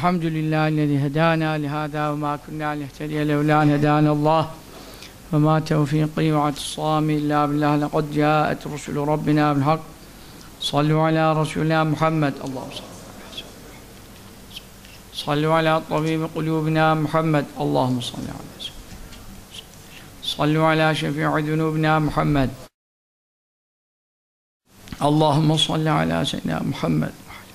Elhamdülillahi hedâna lihâdâ ve mâ kunnâ lihtediye levlâ en hedânallâh ve mâ tevfîqî ve atisâmî illâ billâh lekad câet rusulü rabbinâ bil hak sallu alâ rasûlâ Muhammed Allahümme sallu alâ tabîbi kulûbinâ Muhammed Allahümme salli alâ sallu alâ şefî'i zunûbinâ Muhammed Allahümme salli alâ seyyidina Muhammed.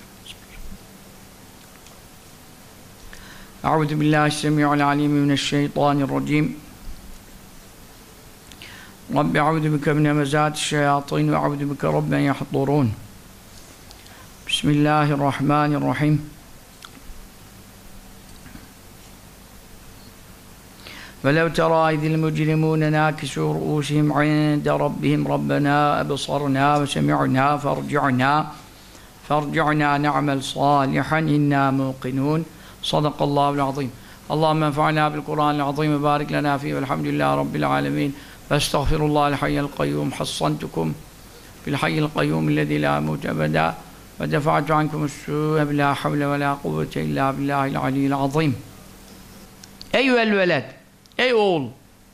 Euzu billahi semi'il alim mineşşeytanirracim. Rabbi euzu bike min hemezâti'ş-şeyâtîn ve euzu bike rabben yahdurûn. Bismillahirrahmanirrahim. وَلَوْ تَرَى إِذِ الْمُجْرِمُونَ نَاكِسُوا رُءُوسِهِمْ عِندَ رَبِّهِمْ رَبَّنَا أَبْصَرْنَا وَسَمِعْنَا فَارْجِعْنَا نَعْمَلْ صَالِحًا إِنَّا مُوقِنُونَ صدق الله العظيم. اللهم انفعنا بالقرآن العظيم وبارك لنا فيه والحمد لله رب العالمين واستغفر الله الحي القيوم حصنتكم بالحي القيوم الذي لا يموت أبدا ودفعت عنكم السوء بلا حول ولا قوة إلا بالله العلي العظيم. Eyyühel veled, ey oğul,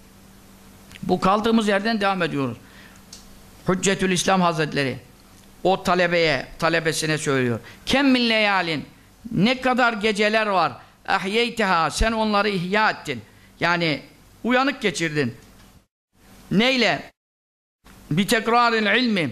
bu kaldığımız yerden devam ediyoruz. Hüccetül İslam Hazretleri o talebesine söylüyor. Kem min leyalin, ne kadar geceler var, ahyeyteha, sen onları ihya ettin. Yani uyanık geçirdin. Neyle? Bi tekraril ilmi,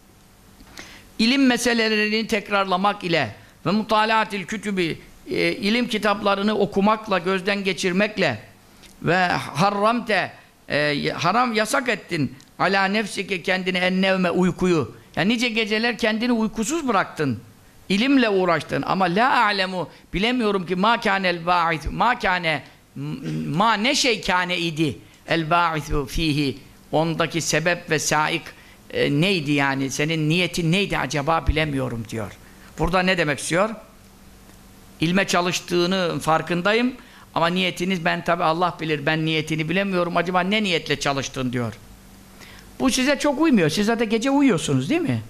ilim meselelerini tekrarlamak ile ve mutalaatil kütübi, ilim kitaplarını okumakla, gözden geçirmekle ve harramte, haram yasak ettin ala nefsike, kendine ennevme, uykuyu. Yani nice geceler kendini uykusuz bıraktın. İlimle uğraştın ama la a'lemu, bilemiyorum ki ma kânel ba'ith, ma kâne, ma ne şey kâne idi el ba'ithu fihi, ondaki sebep ve saik neydi yani, senin niyetin neydi acaba bilemiyorum diyor. Burada ne demek istiyor? İlme çalıştığını farkındayım ama niyetiniz, ben tabi Allah bilir, ben niyetini bilemiyorum, acaba ne niyetle çalıştın diyor. Bu size çok uymuyor, siz zaten gece uyuyorsunuz değil mi?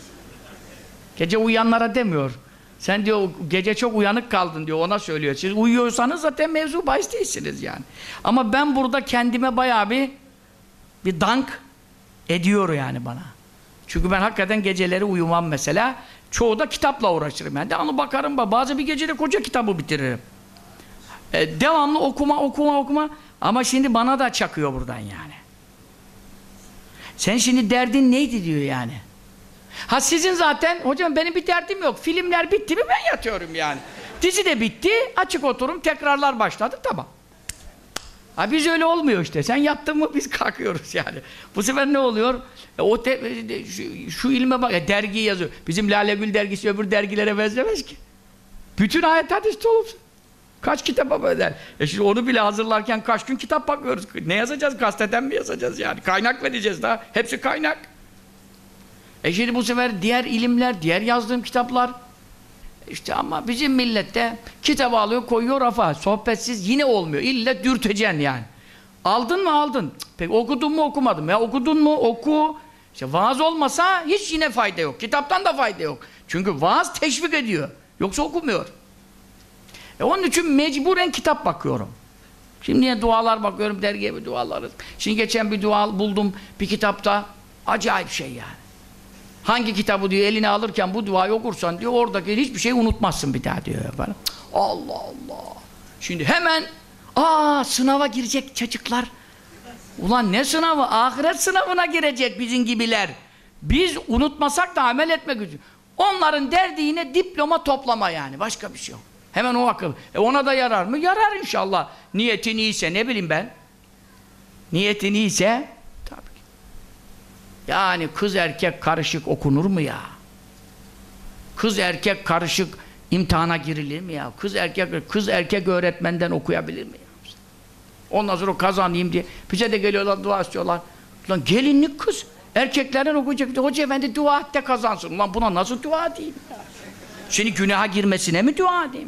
Gece uyuyanlara demiyor. Sen diyor gece çok uyanık kaldın diyor, ona söylüyor. Siz uyuyorsanız zaten mevzu bahis değilsiniz yani. Ama ben burada kendime bayağı bir dank ediyor yani bana. Çünkü ben hakikaten geceleri uyumam mesela. Çoğu da kitapla uğraşırım yani. Devamlı bakarım, bazı bir gecede koca kitabı bitiririm. Devamlı okuma. Ama şimdi bana da çakıyor buradan yani. Sen şimdi derdin neydi diyor yani. Ha sizin zaten, hocam benim bir derdim yok. Filmler bitti mi ben yatıyorum yani. Dizi de bitti, açık oturum, tekrarlar başladı, tamam. Ha biz öyle olmuyor işte. Sen yattın mı biz kalkıyoruz yani. Bu sefer ne oluyor? Şu ilme bak, dergi yazıyor. Bizim Lale Gül dergisi öbür dergilere benzemez ki. Bütün ayet hadis dolu. Kaç kitaba bedel. Şimdi onu bile hazırlarken kaç gün kitap bakıyoruz. Ne yazacağız? Gazeteden mi yazacağız yani? Kaynak vereceğiz daha. Hepsi kaynak. Şimdi bu sefer diğer ilimler, diğer yazdığım kitaplar. İşte ama bizim millette kitabı alıyor, koyuyor rafa. Sohbetsiz yine olmuyor. İlle dürteceksin yani. Aldın mı aldın. Peki okudun mu okumadın. Ya okudun mu oku. İşte vaaz olmasa hiç yine fayda yok. Kitaptan da fayda yok. Çünkü vaaz teşvik ediyor. Yoksa okumuyor. Onun için mecburen kitap bakıyorum. Şimdi yine dualar bakıyorum, dergiye bir duaları. Şimdi geçen bir dua buldum bir kitapta. Acayip şey yani. Hangi kitabı diyor eline alırken bu duayı okursan diyor oradaki hiçbir şey unutmazsın bir daha diyor. Bana. Allah Allah. Şimdi hemen sınava girecek çocuklar. Ulan ne sınavı? Ahiret sınavına girecek bizim gibiler. Biz unutmasak da amel etmek için. Onların derdi yine diploma toplama yani. Başka bir şey yok. Hemen o akıl. Ona da yarar mı? Yarar inşallah. Niyetin iyiyse, ne bileyim ben. Niyetin iyiyse tabii ki. Yani kız erkek karışık okunur mu ya? Kız erkek karışık imtihana girilir mi ya? Kız erkek öğretmenden okuyabilir mi ya? Ondan sonra kazanayım diye. Bize de geliyorlar, dua istiyorlar. Ulan gelinlik kız. Erkeklerden okuyacak. Hoca efendi dua et de kazansın. Ulan buna nasıl dua edeyim ya? Şimdi günaha girmesine mi dua edeyim?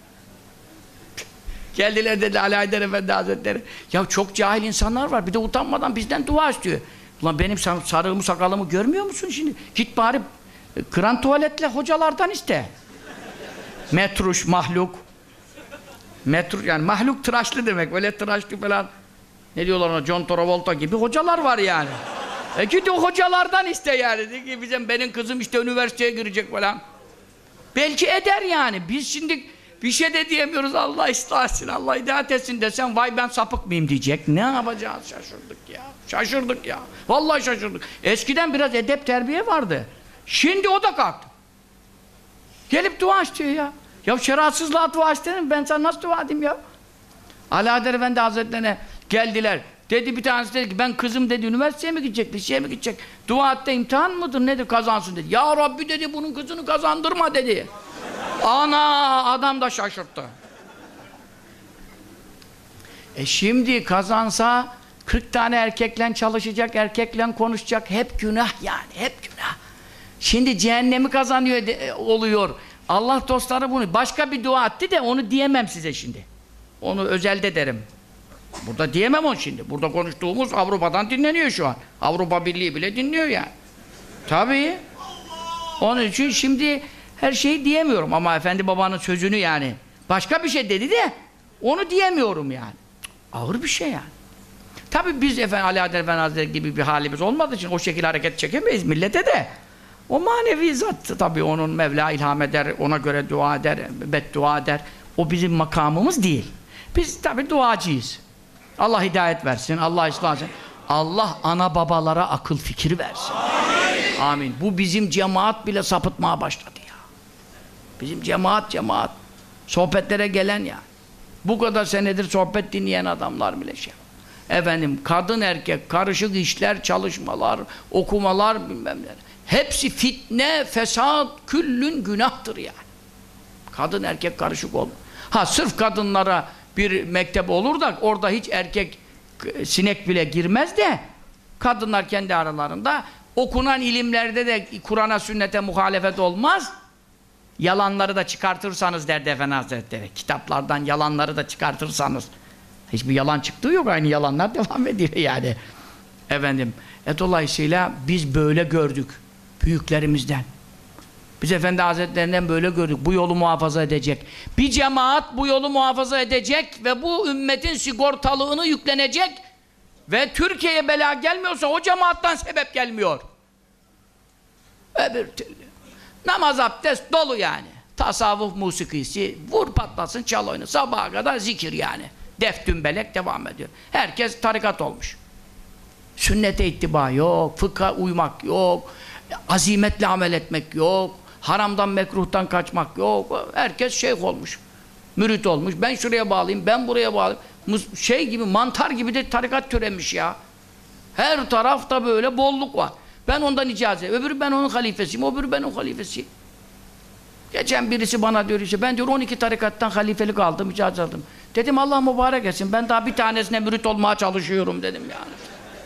Geldiler dedi Ali Haydar Efendi Hazretleri. Ya çok cahil insanlar var. Bir de utanmadan bizden dua istiyor. Ulan benim sarığımı sakalımı görmüyor musun şimdi? Git bari kıran tuvaletle hocalardan iste. Metruş, mahluk. Metro, yani mahluk tıraşlı demek. Öyle tıraşlı falan. Ne diyorlar ona? John Travolta gibi hocalar var yani. Git o hocalardan iste yani. De ki benim kızım işte üniversiteye girecek falan. Belki eder yani. Biz şimdi bir şey de diyemiyoruz. Allah ıslah etsin, Allah hidayet etsin desem vay ben sapık mıyım diyecek. Ne yapacağız? Şaşırdık ya. Şaşırdık ya. Vallahi şaşırdık. Eskiden biraz edep terbiye vardı. Şimdi o da kalktı. Gelip dua istiyor ya. Ya şeriatsızlığa dua isterim. Ben sana nasıl dua edeyim ya? Alaeddin Efendi Hazretlerine geldiler. Dedi bir tanesi dedi ki ben kızım dedi üniversiteye mi gidecek, liseye mi gidecek? Dua et de imtihan mıdır nedir kazansın dedi. Ya Rabbi dedi bunun kızını kazandırma dedi. Ana adam da şaşırttı. Şimdi kazansa 40 tane erkekle çalışacak, erkekle konuşacak. Hep günah yani, hep günah. Şimdi cehennemi kazanıyor oluyor. Allah dostları bunu. Başka bir dua etti de onu diyemem size şimdi. Onu özelde derim. Burada diyemem onu şimdi. Burada konuştuğumuz Avrupa'dan dinleniyor şu an. Avrupa Birliği bile dinliyor yani. Tabii. Onun için şimdi her şeyi diyemiyorum ama efendi babanın sözünü yani. Başka bir şey dedi de onu diyemiyorum yani. Ağır bir şey yani. Tabii biz Alaeddin Efendi Hazretleri gibi bir halimiz olmadığı için o şekilde hareket çekemeyiz millete de. O manevi zat tabii onun Mevla ilham eder, ona göre dua eder, beddua eder. O bizim makamımız değil. Biz tabii duacıyız. Allah hidayet versin, Allah ıslah etsin. Allah ana babalara akıl fikir versin. Amin. Amin. Bu bizim cemaat bile sapıtmaya başladı ya. Bizim cemaat. Sohbetlere gelen ya. Bu kadar senedir sohbet dinleyen adamlar bile şey. Efendim kadın erkek karışık işler, çalışmalar, okumalar bilmem ne. Hepsi fitne, fesat, küllün günahtır yani. Kadın erkek karışık olur. Ha sırf kadınlara bir mektep olur da orada hiç erkek sinek bile girmez de kadınlar kendi aralarında okunan ilimlerde de Kur'an'a sünnete muhalefet olmaz. Yalanları da çıkartırsanız derdi Efendi Hazretleri. Kitaplardan yalanları da çıkartırsanız. Hiçbir yalan çıktığı yok. Aynı yalanlar devam ediyor yani. Efendim. Dolayısıyla biz böyle gördük. Büyüklerimizden. Biz Efendi Hazretlerinden böyle gördük. Bu yolu muhafaza edecek. Bir cemaat bu yolu muhafaza edecek ve bu ümmetin sigortalığını yüklenecek ve Türkiye'ye bela gelmiyorsa o cemaattan sebep gelmiyor. Öbür türlü. Namaz abdest dolu yani. Tasavvuf musikisi, vur patlasın çal oyunu. Sabaha kadar zikir yani. Def dümbelek devam ediyor. Herkes tarikat olmuş. Sünnete ittiba yok, fıkha uymak yok, azimetle amel etmek yok, haramdan mekruhtan kaçmak yok. Herkes şeyh olmuş, mürit olmuş. Ben şuraya bağlayayım, ben buraya bağlayayım. Şey gibi, mantar gibi de tarikat türemiş ya. Her tarafta böyle bolluk var. Ben ondan icazet, öbürü ben onun halifesiyim, öbürü ben onun halifesiyim. Geçen birisi bana diyor işte, ben diyor 12 tarikattan halifelik aldım, icazet aldım. Dedim Allah mübarek etsin, ben daha bir tanesine mürit olmaya çalışıyorum dedim yani.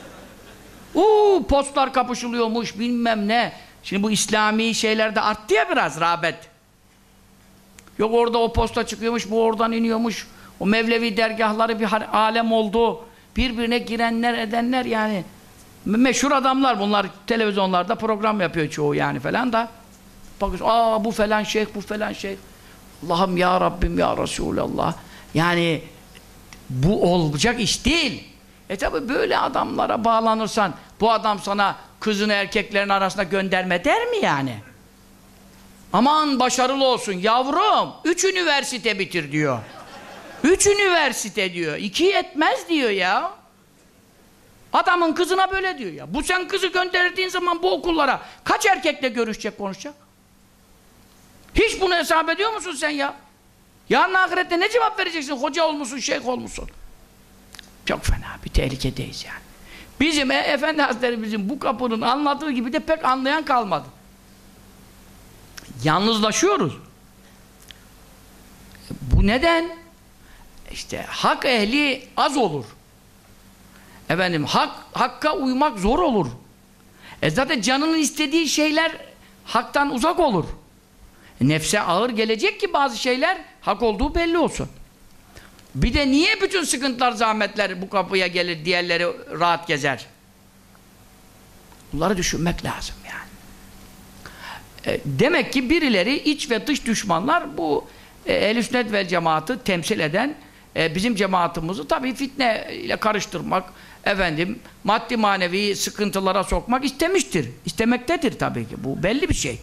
Postlar kapışılıyormuş, bilmem ne. Şimdi bu İslami şeylerde arttı ya biraz rağbet. Yok orada o posta çıkıyormuş, bu oradan iniyormuş. O Mevlevi dergahları bir alem oldu. Birbirine girenler, edenler yani. Meşhur adamlar bunlar, televizyonlarda program yapıyor çoğu yani falan da. Bakıyorsun, bu falan şeyh, bu falan şeyh. Allah'ım ya Rabbim ya Resulallah. Yani bu olacak iş değil. Tabi böyle adamlara bağlanırsan, bu adam sana kızını erkeklerin arasında gönderme der mi yani? Aman başarılı olsun yavrum, 3 üniversite bitir diyor. 3 üniversite diyor, 2 yetmez diyor ya. Adamın kızına böyle diyor ya. Bu sen kızı gönderdiğin zaman bu okullara kaç erkekle görüşecek, konuşacak? Hiç bunu hesap ediyor musun sen ya? Yarın ahirette ne cevap vereceksin? Hoca olmuşsun, şeyh olmuşsun. Çok fena bir tehlikedeyiz yani. Bizim Efendi Hazretlerimizin bu kapının anladığı gibi de pek anlayan kalmadı. Yalnızlaşıyoruz. Bu neden? İşte hak ehli az olur. Efendim hakka uymak zor olur. Zaten canının istediği şeyler haktan uzak olur. Nefse ağır gelecek ki bazı şeyler hak olduğu belli olsun. Bir de niye bütün sıkıntılar, zahmetler bu kapıya gelir, diğerleri rahat gezer? Bunları düşünmek lazım yani. Demek ki birileri, iç ve dış düşmanlar bu Ehl-i sünnet vel cemaatı temsil eden bizim cemaatimizi tabii fitne ile karıştırmak, efendim maddi manevi sıkıntılara sokmak istemiştir. İstemektedir tabii ki. Bu belli bir şey.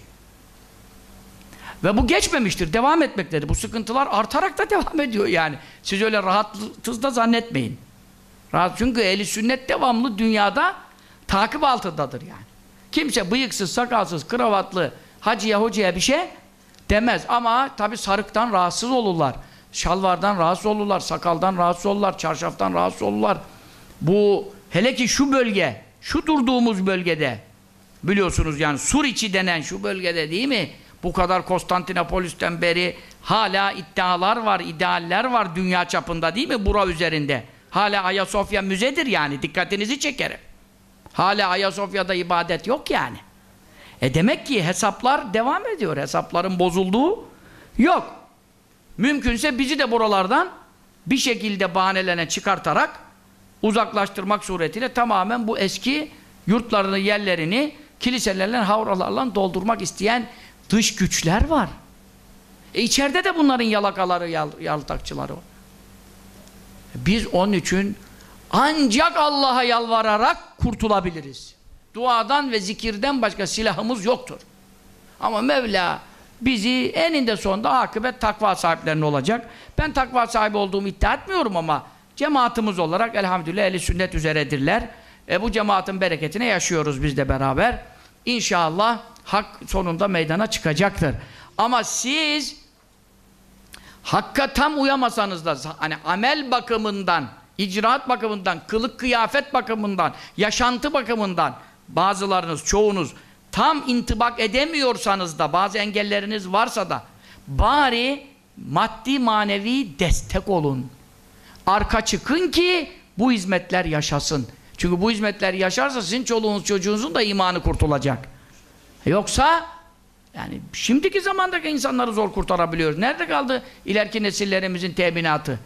Ve bu geçmemiştir. Devam etmektedir. Bu sıkıntılar artarak da devam ediyor yani. Siz öyle rahatız da zannetmeyin. Rahat, çünkü ehl-i sünnet devamlı dünyada takip altındadır yani. Kimse bıyıksız, sakalsız, kravatlı, hacıya, hocaya bir şey demez. Ama tabii sarıktan rahatsız olurlar. Şalvardan rahatsız olurlar, sakaldan rahatsız olurlar, çarşaftan rahatsız olurlar. Bu hele ki şu bölge, şu durduğumuz bölgede biliyorsunuz yani Suriçi denen şu bölgede değil mi? Bu kadar Konstantinopolis'ten beri hala iddialar var, idealler var dünya çapında değil mi? Bura üzerinde. Hala Ayasofya müzedir yani. Dikkatinizi çekerim. Hala Ayasofya'da ibadet yok yani. Demek ki hesaplar devam ediyor. Hesapların bozulduğu yok. Mümkünse bizi de buralardan bir şekilde bahanelerine çıkartarak uzaklaştırmak suretiyle tamamen bu eski yurtlarını, yerlerini kiliselerle, havralarla doldurmak isteyen dış güçler var. İçeride de bunların yalakaları, yaltakçıları var. Biz onun için ancak Allah'a yalvararak kurtulabiliriz. Duadan ve zikirden başka silahımız yoktur. Ama Mevla bizi eninde sonunda akıbet takva sahiplerine olacak. Ben takva sahibi olduğumu iddia etmiyorum ama cemaatimiz olarak elhamdülillah ehl-i sünnet üzeredirler. Bu cemaatin bereketine yaşıyoruz biz de beraber. İnşallah hak sonunda meydana çıkacaktır. Ama siz hakka tam uyamasanız da hani amel bakımından, icraat bakımından, kılık kıyafet bakımından, yaşantı bakımından bazılarınız, çoğunuz tam intibak edemiyorsanız da bazı engelleriniz varsa da bari maddi manevi destek olun. Arka çıkın ki bu hizmetler yaşasın. Çünkü bu hizmetler yaşarsa sizin çoluğunuz çocuğunuzun da imanı kurtulacak. Yoksa yani şimdiki zamandaki insanları zor kurtarabiliyoruz. Nerede kaldı ileriki nesillerimizin teminatı?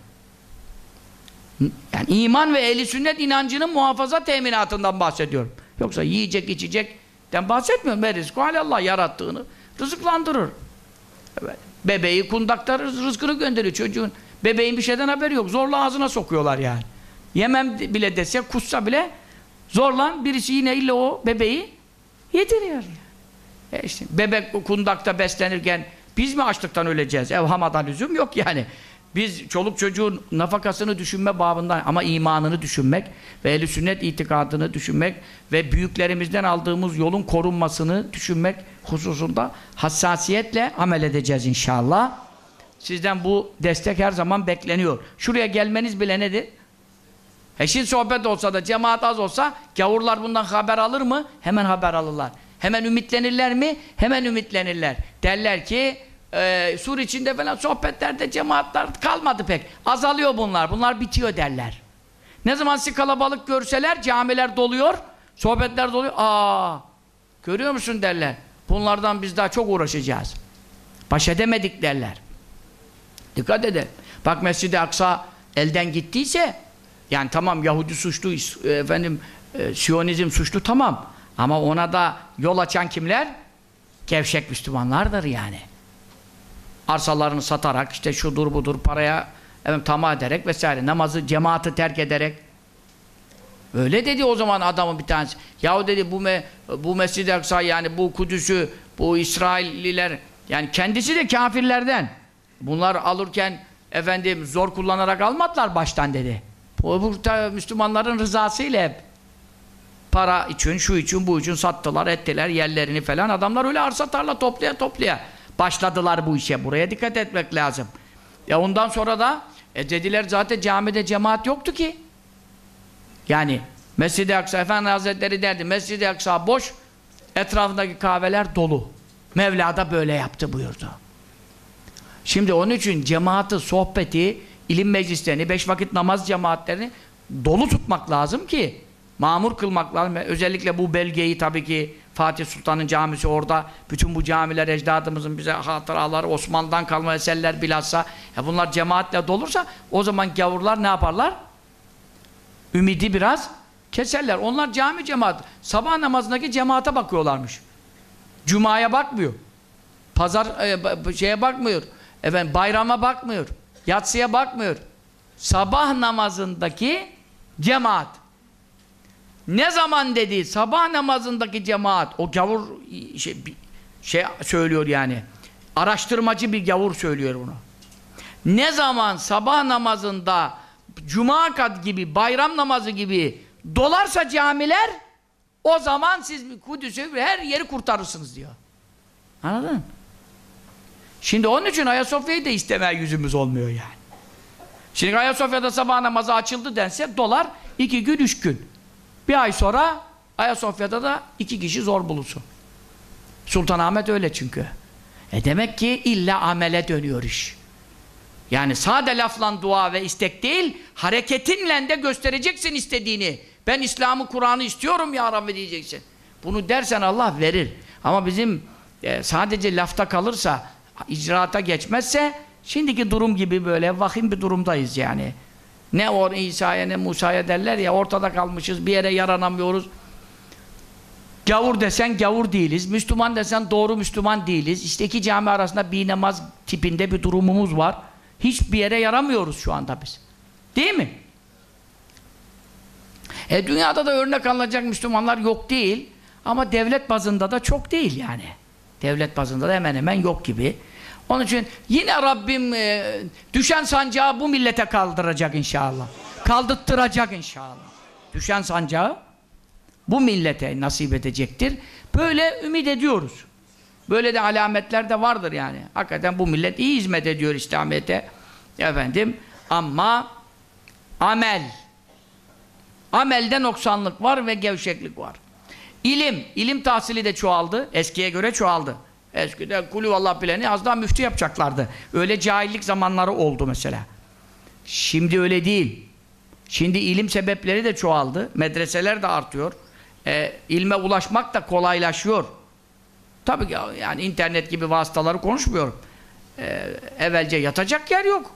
Yani iman ve ehl-i sünnet inancının muhafaza teminatından bahsediyorum. Yoksa yiyecek içecekten bahsetmiyorum. Rizku Allah yarattığını rızıklandırır. Evet. Bebeği kundakta rızkını gönderiyor çocuğun. Bebeğin bir şeyden haberi yok. Zorla ağzına sokuyorlar yani. Yemem bile dese, kussa bile zorla birisi yine illa o bebeği yediriyor. İşte bebek kundakta beslenirken biz mi açlıktan öleceğiz? Evhamadan lüzum yok yani. Biz çoluk çocuğun nafakasını düşünme babından ama imanını düşünmek ve ehl-i sünnet itikadını düşünmek ve büyüklerimizden aldığımız yolun korunmasını düşünmek hususunda hassasiyetle amel edeceğiz inşallah. Sizden bu destek her zaman bekleniyor. Şuraya gelmeniz bile nedir? Şimdi sohbet olsa da cemaat az olsa gavurlar bundan haber alır mı? Hemen haber alırlar. Hemen ümitlenirler mi? Hemen ümitlenirler. Derler ki Sur içinde falan sohbetlerde cemaatler kalmadı pek. Azalıyor bunlar. Bunlar bitiyor derler. Ne zaman sizi kalabalık görseler camiler doluyor, sohbetler doluyor. Görüyor musun derler. Bunlardan biz daha çok uğraşacağız. Baş edemedik derler. Dikkat edin. Bak Mescid-i Aksa elden gittiyse yani tamam Yahudi suçlu, Siyonizm suçlu tamam. Ama ona da yol açan kimler? Gevşek Müslümanlardır yani. Arsalarını satarak işte şudur budur paraya tamah ederek vesaire namazı cemaati terk ederek öyle dedi o zaman adamın bir tanesi. Yahu dedi bu Mescid-i Aksa yani bu Kudüs'ü bu İsrailliler yani kendisi de kafirlerden. Bunlar alırken zor kullanarak almadılar baştan dedi. Bu Müslümanların rızasıyla hep para için, şu için, bu için sattılar, ettiler yerlerini falan. Adamlar öyle arsa tarla toplaya başladılar bu işe. Buraya dikkat etmek lazım. Ondan sonra da dediler zaten camide cemaat yoktu ki. Yani Mescid-i Aksa Efendi Hazretleri derdi Mescid-i Aksa boş, etrafındaki kahveler dolu. Mevla da böyle yaptı buyurdu. Şimdi onun için cemaati, sohbeti, ilim meclislerini, 5 vakit namaz cemaatlerini dolu tutmak lazım ki mamur kılmak lazım. Özellikle bu belgeyi tabii ki Fatih Sultan'ın camisi orada. Bütün bu camiler ecdadımızın bize hatıraları, Osmanlı'dan kalma eserler bilhassa. Bunlar cemaatle dolursa o zaman gavurlar ne yaparlar? Ümidi biraz keserler. Onlar cami cemaat. Sabah namazındaki cemaate bakıyorlarmış. Cuma'ya bakmıyor. Pazar şeye bakmıyor. efendim bayrama bakmıyor, yatsıya bakmıyor. Sabah namazındaki cemaat. Ne zaman dedi? Sabah namazındaki cemaat. O gavur şey söylüyor yani. Araştırmacı bir gavur söylüyor bunu. Ne zaman sabah namazında cuma gibi, bayram namazı gibi dolarsa camiler, o zaman siz Kudüs'ü, her yeri kurtarırsınız diyor. Anladın mı? Şimdi onun için Ayasofya'yı da istemeye yüzümüz olmuyor yani. Şimdi Ayasofya'da sabah namazı açıldı dense dolar 2 gün 3 gün. Bir ay sonra Ayasofya'da da 2 kişi zor bulunsun. Sultanahmet öyle çünkü. Demek ki illa amele dönüyor iş. Yani sade lafla dua ve istek değil, hareketinle de göstereceksin istediğini. Ben İslam'ı, Kur'an'ı istiyorum ya Rabbi diyeceksin. Bunu dersen Allah verir. Ama bizim sadece lafta kalırsa, icraata geçmezse, şimdiki durum gibi böyle vahim bir durumdayız yani. Ne İsa'ya ne Musa'ya derler ya, ortada kalmışız, bir yere yaranamıyoruz. Gavur desen gavur değiliz, Müslüman desen doğru Müslüman değiliz. İşte iki cami arasında bir namaz tipinde bir durumumuz var. Hiçbir yere yaramıyoruz şu anda biz. Değil mi? Dünyada da örnek alınacak Müslümanlar yok değil. Ama devlet bazında da çok değil yani. Devlet bazında da hemen hemen yok gibi. Onun için yine Rabbim düşen sancağı bu millete kaldıracak inşallah. Kaldırttıracak inşallah. Düşen sancağı bu millete nasip edecektir. Böyle ümit ediyoruz. Böyle de alametler de vardır yani. Hakikaten bu millet iyi hizmet ediyor İslamiyet'e. Efendim, ama amelde noksanlık var ve gevşeklik var. İlim tahsili de çoğaldı. Eskiye göre çoğaldı. Eskiden kulüvallah bileni az daha müftü yapacaklardı. Öyle cahillik zamanları oldu mesela. Şimdi öyle değil. Şimdi ilim sebepleri de çoğaldı. Medreseler de artıyor. İlme ulaşmak da kolaylaşıyor. Tabii ki yani internet gibi vasıtaları konuşmuyorum. Evvelce yatacak yer yok.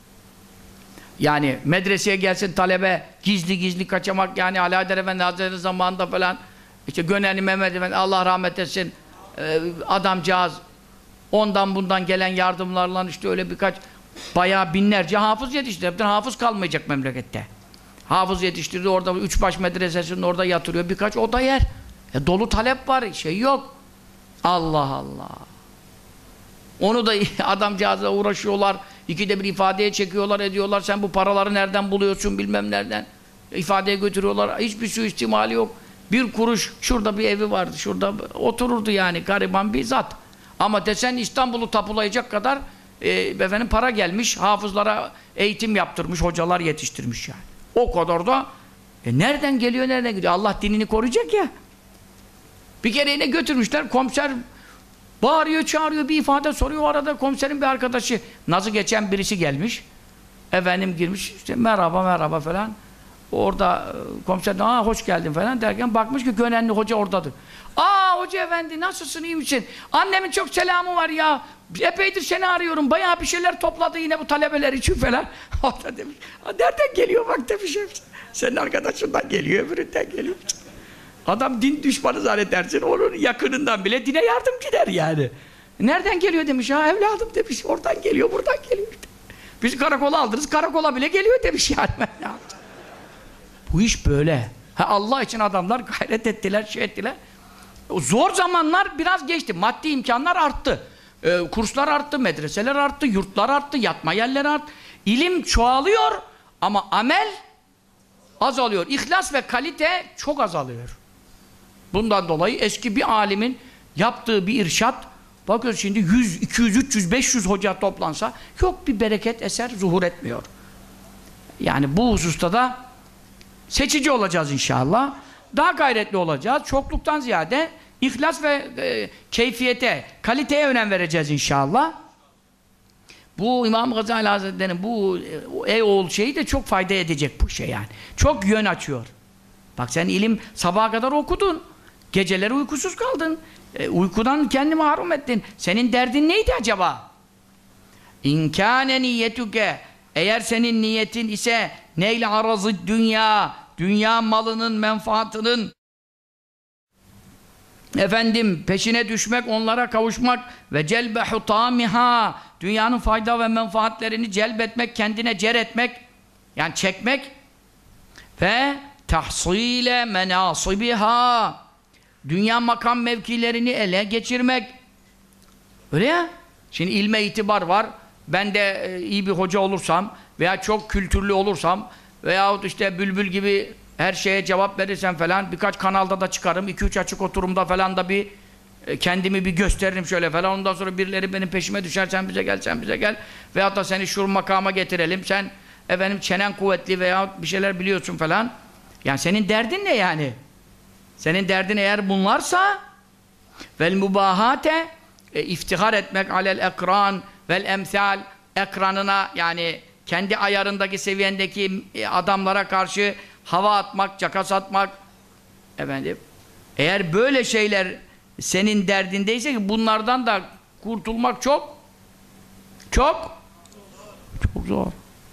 Yani medreseye gelsin talebe gizli gizli kaçamak, yani Alaeddin Efendi Hazretleri zamanında falan işte Gönenli Mehmet Efendi Allah rahmet etsin, adamcağız ondan bundan gelen yardımlarla işte öyle birkaç bayağı binlerce hafız yetiştirdi. Hepten hafız kalmayacak memlekette. Hafız yetiştirdi, orada Üçbaş Medresesi'nin orada yatırıyor birkaç oda yer. Dolu talep var, şey yok. Allah Allah. Onu da adamcağızla uğraşıyorlar. İkide bir ifadeye çekiyorlar, ediyorlar. Sen bu paraları nereden buluyorsun bilmem nereden. İfadeye götürüyorlar. Hiçbir suistimali yok. Bir kuruş, şurada bir evi vardı. Şurada otururdu yani gariban bir zat. Ama desen İstanbul'u tapulayacak kadar efendim para gelmiş. Hafızlara eğitim yaptırmış, hocalar yetiştirmiş yani. O kadar da nereden geliyor, nereden gidiyor? Allah dinini koruyacak ya. Bir kere yine götürmüşler, komiser bağırıyor, çağırıyor, bir ifade soruyor. O arada komiserin bir arkadaşı, nazı geçen birisi gelmiş. Efendim girmiş, işte merhaba merhaba falan. Orada komiser de hoş geldin falan derken bakmış ki Gönenli Hoca oradadır. Hoca efendi nasılsın, iyi misin? Annemin çok selamı var ya. Epeydir seni arıyorum. Bayağı bir şeyler topladı yine bu talebeler için falan. O da demiş, nereden geliyor bak demiş. Senin arkadaşından geliyor, öbüründen geliyor. Adam din düşmanı zannedersin, onun yakınından bile dine yardım gider yani. Nereden geliyor demiş, evladım demiş, oradan geliyor, buradan geliyor. Biz karakola aldınız, karakola bile geliyor demiş yani. Bu iş böyle. Allah için adamlar gayret ettiler, şey ettiler. Zor zamanlar biraz geçti, maddi imkanlar arttı. Kurslar arttı, medreseler arttı, yurtlar arttı, yatma yerleri arttı. İlim çoğalıyor ama amel azalıyor. İhlas ve kalite çok azalıyor. Bundan dolayı eski bir alimin yaptığı bir irşat, bakıyoruz şimdi 100, 200, 300, 500 hoca toplansa yok bir bereket eser zuhur etmiyor. Yani bu hususta da seçici olacağız inşallah. Daha gayretli olacağız. Çokluktan ziyade ihlas ve keyfiyete, kaliteye önem vereceğiz inşallah. Bu İmam Gazali Hazretleri'nin bu ey oğul şeyi de çok fayda edecek bu şey yani. Çok yön açıyor. Bak sen ilim sabaha kadar okudun. Geceleri uykusuz kaldın. Uykudan kendini mahrum ettin. Senin derdin neydi acaba? İnkâne niyetuke, eğer senin niyetin ise neyle arazı dünya, dünya malının menfaatının efendim peşine düşmek, onlara kavuşmak ve celbe hutamiha, dünyanın fayda ve menfaatlerini celbetmek, kendine etmek, yani çekmek ve tahsile menasibiha, dünya makam mevkilerini ele geçirmek. Öyle ya. Şimdi ilme itibar var. Ben de iyi bir hoca olursam veya çok kültürlü olursam veyahut işte Bülbül gibi her şeye cevap verirsem falan, birkaç kanalda da çıkarım, 2-3 açık oturumda falan da bir kendimi bir gösteririm şöyle falan. Ondan sonra birileri benim peşime düşer, sen bize gel, sen bize gel. Veyahut da seni şu makama getirelim, sen efendim çenen kuvvetli veyahut bir şeyler biliyorsun falan. Yani senin derdin ne yani? Senin derdin eğer bunlarsa vel mubahate, iftihar etmek alel ekran vel emsal, ekranına yani kendi ayarındaki seviyendeki adamlara karşı hava atmak, cakas atmak efendim. Eğer böyle şeyler senin derdindeyse ki bunlardan da kurtulmak çok zor.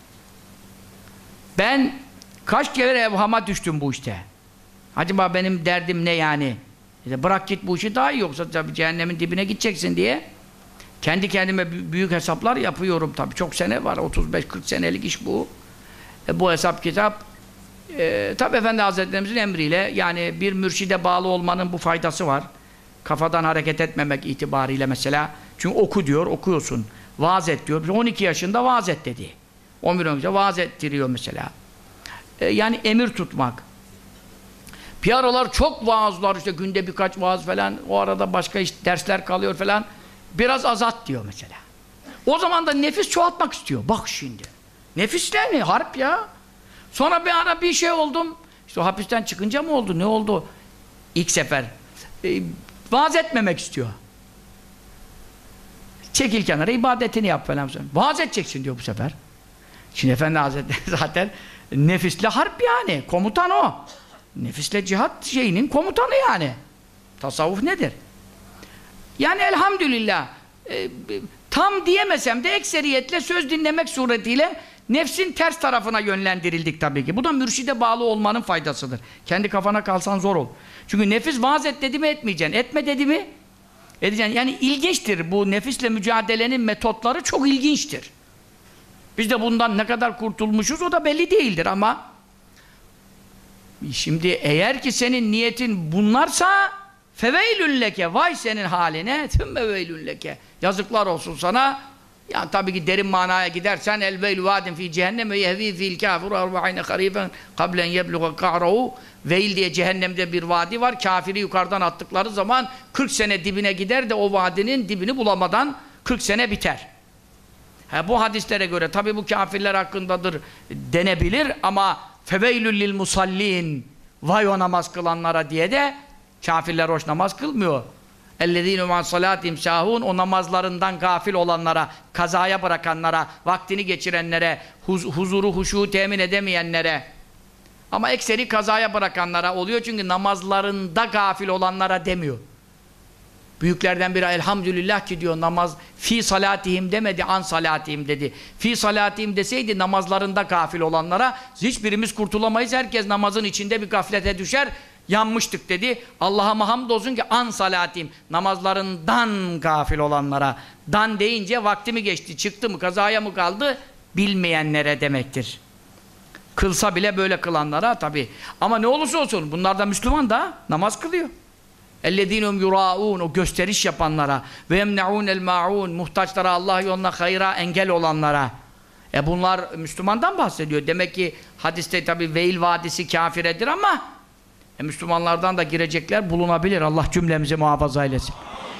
Ben kaç kere evhama düştüm bu işte. Acaba benim derdim ne yani? İşte bırak git bu işi daha iyi, yoksa tabii cehennemin dibine gideceksin diye kendi kendime büyük hesaplar yapıyorum tabii. Çok sene var, 35-40 senelik iş bu. Bu hesap kitap tabii Efendi Hazretlerimizin emriyle, yani bir mürşide bağlı olmanın bu faydası var. Kafadan hareket etmemek itibariyle mesela. Çünkü oku diyor, okuyorsun. Vaaz et diyor. 12 yaşında vaaz et dedi. 11 yaşında vaaz ettiriyor mesela. Yani emir tutmak. Bir aralar çok vaazlar, işte günde birkaç vaaz falan, o arada başka dersler kalıyor falan. Biraz azat diyor mesela. O zaman da nefis çoğaltmak istiyor. Bak şimdi. Nefisler ne? Harp ya. Sonra bir ara bir şey oldum. İşte o hapisten çıkınca mı oldu? Ne oldu? İlk sefer. Vaaz etmemek istiyor. Çekil kenara, ibadetini yap falan. Vaaz edeceksin diyor bu sefer. Şimdi Efendi Hazretleri zaten nefisle harp yani. Komutan o. Nefisle cihat şeyinin komutanı yani. Tasavvuf nedir? Yani elhamdülillah tam diyemesem de ekseriyetle söz dinlemek suretiyle nefsin ters tarafına yönlendirildik tabii ki. Bu da mürşide bağlı olmanın faydasıdır. Kendi kafana kalsan zor olur. Çünkü nefis vaaz et dedi mi etmeyeceksin. Etme dedi mi edeceksin. Yani ilginçtir. Bu nefisle mücadelenin metotları çok ilginçtir. Biz de bundan ne kadar kurtulmuşuz o da belli değildir ama şimdi eğer ki senin niyetin bunlarsa feveylün leke, vay senin haline, tümme veylün leke, yazıklar olsun sana. Yani tabii ki derin manaya gidersen el veylü vadin fi cehenneme yehvi fil kafir arba'ine harifen kablen yebluğa ka'rahu, veil diye cehennemde bir vadi var, kafiri yukarıdan attıkları zaman 40 sene dibine gider de o vadinin dibini bulamadan 40 sene biter. Bu hadislere göre tabii bu kafirler hakkındadır denebilir ama feveylül lil musallin, vay o namaz kılanlara diye de kafirler hoş namaz kılmıyor. اَلَّذ۪ينُ مَا صَلَاتِهِمْ سَاهُونَ, o namazlarından gafil olanlara, kazaya bırakanlara, vaktini geçirenlere, huzuru, huşu temin edemeyenlere, ama ekseri kazaya bırakanlara oluyor çünkü namazlarında gafil olanlara demiyor. Büyüklerden biri elhamdülillah ki diyor, namaz fi salatihim demedi, an salatihim dedi. Fi salatihim deseydi namazlarında gafil olanlara hiçbirimiz kurtulamayız, herkes namazın içinde bir gaflete düşer, yanmıştık dedi. Allah'a hamdolsun ki an salatihim, namazlarından gafil olanlara, dan deyince vakti mi geçti, çıktı mı, kazaya mı kaldı bilmeyenlere demektir. Kılsa bile böyle kılanlara tabi. Ama ne olursa olsun bunlar da Müslüman da namaz kılıyor. اَلَّذ۪ينُمْ يُرَاءُونَ, o gösteriş yapanlara, وَيَمْنَعُونَ الْمَعُونَ, muhtaçlara, Allah yoluna, hayra engel olanlara. Bunlar Müslümandan bahsediyor. Demek ki hadiste tabi Veil Vadisi kafiredir ama Müslümanlardan da girecekler bulunabilir. Allah cümlemizi muhafaza eylesin.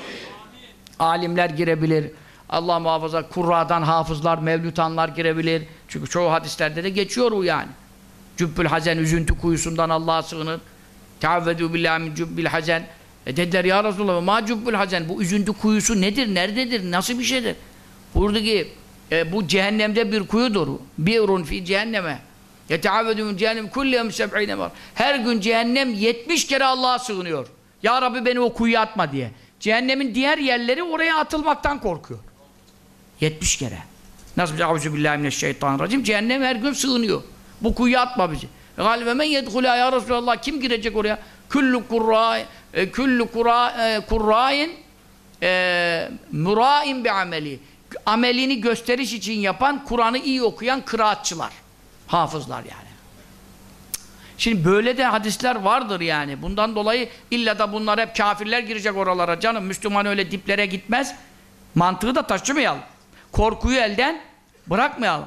Alimler girebilir. Allah muhafaza, kurradan hafızlar, mevlütanlar girebilir. Çünkü çoğu hadislerde de geçiyor o yani. Cübbül hazen, üzüntü kuyusundan Allah'a sığınır. Teavvedû billâhi min cübbil hazen. Dediler ya Resulallah, ma cübbül hazen, bu üzüntü kuyusu nedir, nerededir, nasıl bir şeydir? Buyurdu ki bu cehennemde bir kuyudur. Bi'run fi cehenneme. Yeteavvedû min cehennem kulle yevm 70 var. Her gün cehennem 70 kere Allah'a sığınıyor. Ya Rabbi beni o kuyuya atma diye. Cehennemin diğer yerleri oraya atılmaktan korkuyor. 70 kere. Nasıl bize euzubillahimineşşeytanirracim, cehennem her gün sığınıyor. Bu kuyuya atma bizi. Galibe men yedhulâ ya Resulallah, kim girecek oraya? Kullu kurra Küllü kurrâin murâin bi ameli. Amelini gösteriş için yapan, Kur'an'ı iyi okuyan kıraatçılar. Hafızlar yani. Şimdi böyle de hadisler vardır yani. Bundan dolayı illa da bunlar hep kafirler girecek oralara. Canım Müslüman öyle diplere gitmez. Mantığı da taşımayalım. Korkuyu elden bırakmayalım.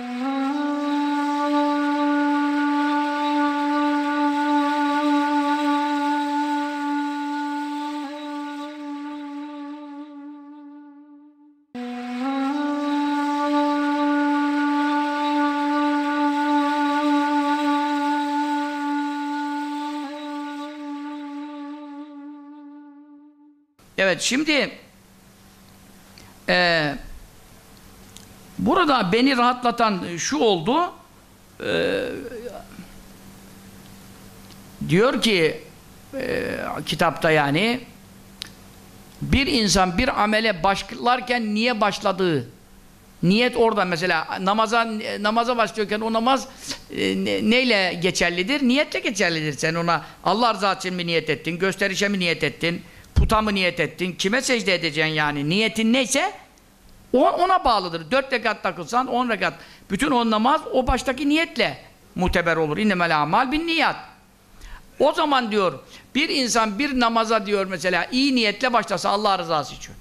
Evet, şimdi burada beni rahatlatan şu oldu, diyor ki kitapta yani bir insan bir amele başlarken niye başladığı, niyet orada mesela namaza başlıyorken o namaz neyle geçerlidir? Niyetle geçerlidir. Sen ona Allah rızası için mi niyet ettin, gösterişe mi niyet ettin, puta mı niyet ettin, kime secde edeceksin yani? Niyetin neyse ona bağlıdır. 4 rekat takılsan 10 rekat. Bütün o namaz o baştaki niyetle muteber olur. İnnemel amal bin niyat. O zaman diyor bir insan bir namaza diyor mesela iyi niyetle başlasa Allah rızası için.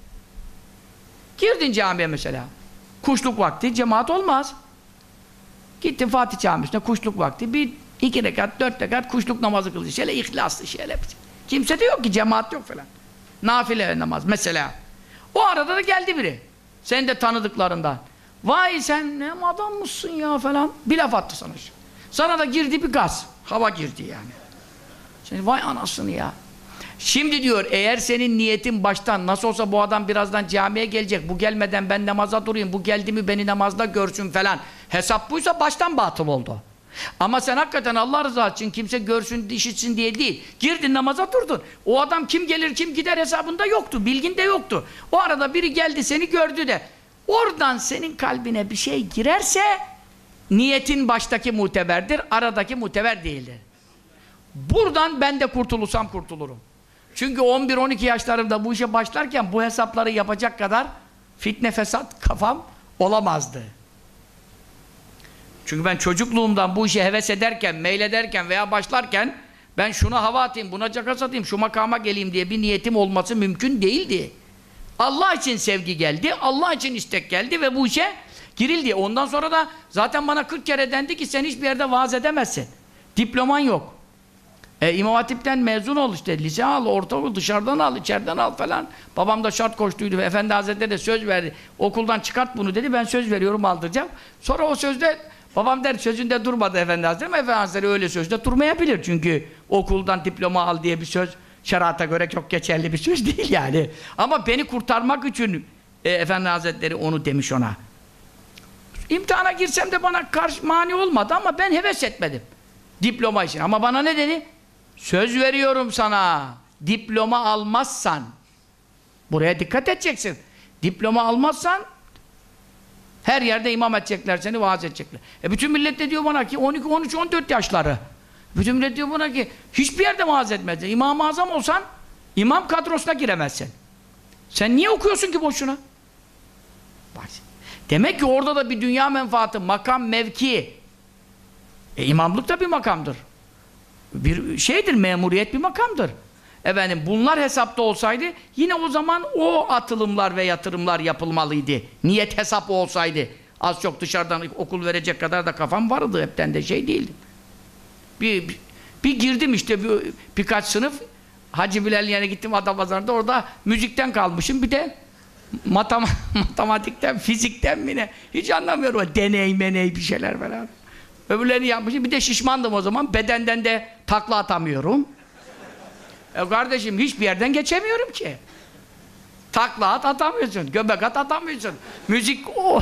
Girdin camiye mesela. Kuşluk vakti cemaat olmaz. Gittin Fatih Camisi'ne kuşluk vakti. 2 rekat 4 rekat kuşluk namazı kıldı. Şöyle ihlaslı şeyler. Kimse de yok ki, cemaat yok falan. Nafile namaz mesela. O arada da geldi biri. Senin de tanıdıklarından. Vay sen ne adam mısın ya falan. Bir laf attı sana. Sana da girdi bir gaz. Hava girdi yani. Sen vay anasını ya. Şimdi diyor eğer senin niyetin baştan nasıl olsa bu adam birazdan camiye gelecek. Bu gelmeden ben namaza durayım. Bu geldi mi beni namazda görsün falan. Hesap buysa baştan batıl oldu. Ama sen hakikaten Allah rızası için kimse görsün, işitsin diye değil. Girdin namaza durdun. O adam kim gelir kim gider hesabında yoktu. Bilgin de yoktu. O arada biri geldi seni gördü de. Oradan senin kalbine bir şey girerse niyetin baştaki muteberdir. Aradaki muteber değildir. Buradan ben de kurtulursam kurtulurum. Çünkü 11-12 yaşlarımda bu işe başlarken bu hesapları yapacak kadar fitne fesat kafam olamazdı. Çünkü ben çocukluğumdan bu işe heves ederken, meylederken veya başlarken ben şuna hava atayım, buna caka atayım, şu makama geleyim diye bir niyetim olması mümkün değildi. Allah için sevgi geldi, Allah için istek geldi ve bu işe girildi. Ondan sonra da zaten bana 40 kere dendi ki sen hiçbir yerde vaaz edemezsin. Diploman yok. İmam Hatip'ten mezun ol işte, lise al, ortaokul, dışarıdan al, içeriden al falan. Babam da şart koştuydu ve Efendi Hazretleri de söz verdi. Okuldan çıkart bunu dedi, ben söz veriyorum aldıracağım. Sonra o sözde, babam der sözünde durmadı Efendi Hazretleri ama Efendi Hazretleri öyle sözde durmayabilir. Çünkü okuldan diploma al diye bir söz şerata göre çok geçerli bir söz değil yani. Ama beni kurtarmak için Efendi Hazretleri onu demiş ona. İmtihana girsem de bana karşı mani olmadı ama ben heves etmedim. Diploma için. Ama bana ne dedi? Söz veriyorum sana. Diploma almazsan, buraya dikkat edeceksin. Diploma almazsan her yerde imam edecekler seni, vaaz edecekler. Bütün millet de diyor bana ki 12, 13, 14 yaşları. Bütün millet diyor bana ki hiçbir yerde vaaz etmezsin. İmam-ı Azam olsan imam kadrosuna giremezsin. Sen niye okuyorsun ki boşuna? Bak. Demek ki orada da bir dünya menfaati, makam, mevki. İmamlık da bir makamdır. Bir şeydir, memuriyet bir makamdır. Efendim bunlar hesapta olsaydı yine o zaman o atılımlar ve yatırımlar yapılmalıydı. Niyet hesap olsaydı. Az çok dışarıdan okul verecek kadar da kafam vardı. Hepten de şey değildim. Bir girdim işte birkaç sınıf. Hacı Bilal'in yerine gittim Adapazarı'nda, orada müzikten kalmışım. Bir de matematikten, fizikten mi ne? Hiç anlamıyorum. Deney meney bir şeyler falan. Öbürlerini yapmışım. Bir de şişmandım o zaman. Bedenden de takla atamıyorum. Kardeşim hiçbir yerden geçemiyorum ki. Takla atamıyorsun. Göbek atamıyorsun. Müzik o.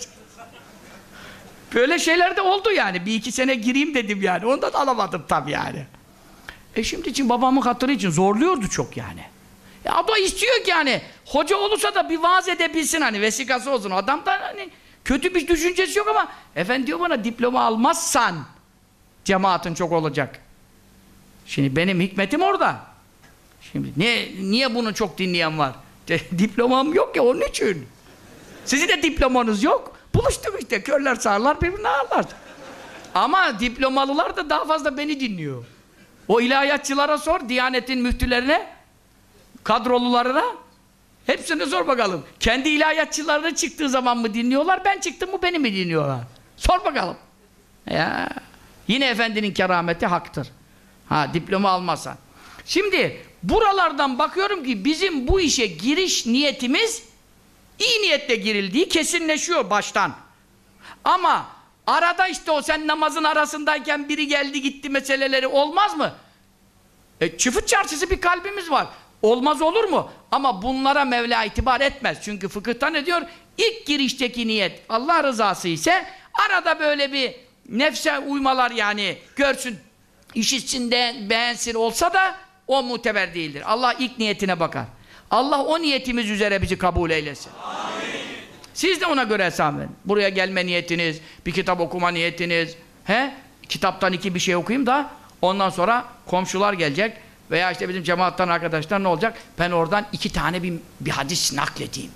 Böyle şeyler de oldu yani. 1-2 sene gireyim dedim yani. Ondan da alamadım tabii yani. Şimdi için babamın hatırı için zorluyordu çok yani. O da istiyor ki yani hoca olursa da bir vaaz edebilsin hani, vesikası olsun. Adam da hani kötü bir düşüncesi yok ama efendi diyor bana diploma almazsan cemaatin çok olacak. Şimdi benim hikmetim orada. Şimdi niye bunu çok dinleyen var? Diplomam yok ya onun için. Sizin de diplomanız yok. Buluştuk işte. Körler sağırlar birbirini ağırlar. Ama diplomalılar da daha fazla beni dinliyor. O ilahiyatçılara sor, Diyanet'in müftülerine, kadrolularına. Hepsine sor bakalım. Kendi ilahiyatçılarına çıktığı zaman mı dinliyorlar, ben çıktım mı beni mi dinliyorlar? Sor bakalım. Ya. Yine efendinin kerameti haktır. Ha, diploma almazsan. Şimdi buralardan bakıyorum ki bizim bu işe giriş niyetimiz iyi niyetle girildiği kesinleşiyor baştan. Ama arada işte o sen namazın arasındayken biri geldi gitti meseleleri olmaz mı? Çıfıt çarşısı bir kalbimiz var. Olmaz olur mu? Ama bunlara Mevla itibar etmez. Çünkü fıkıhta ne diyor? İlk girişteki niyet Allah rızası ise arada böyle bir nefse uymalar yani görsün, işitsin de beğensin olsa da o muteber değildir. Allah ilk niyetine bakar. Allah o niyetimiz üzere bizi kabul eylesin. Amin. Siz de ona göre hesap verin. Buraya gelme niyetiniz, bir kitap okuma niyetiniz, kitaptan bir şey okuyayım da ondan sonra komşular gelecek veya işte bizim cemaattan arkadaşlar ne olacak? Ben oradan 2 tane bir hadis nakledeyim.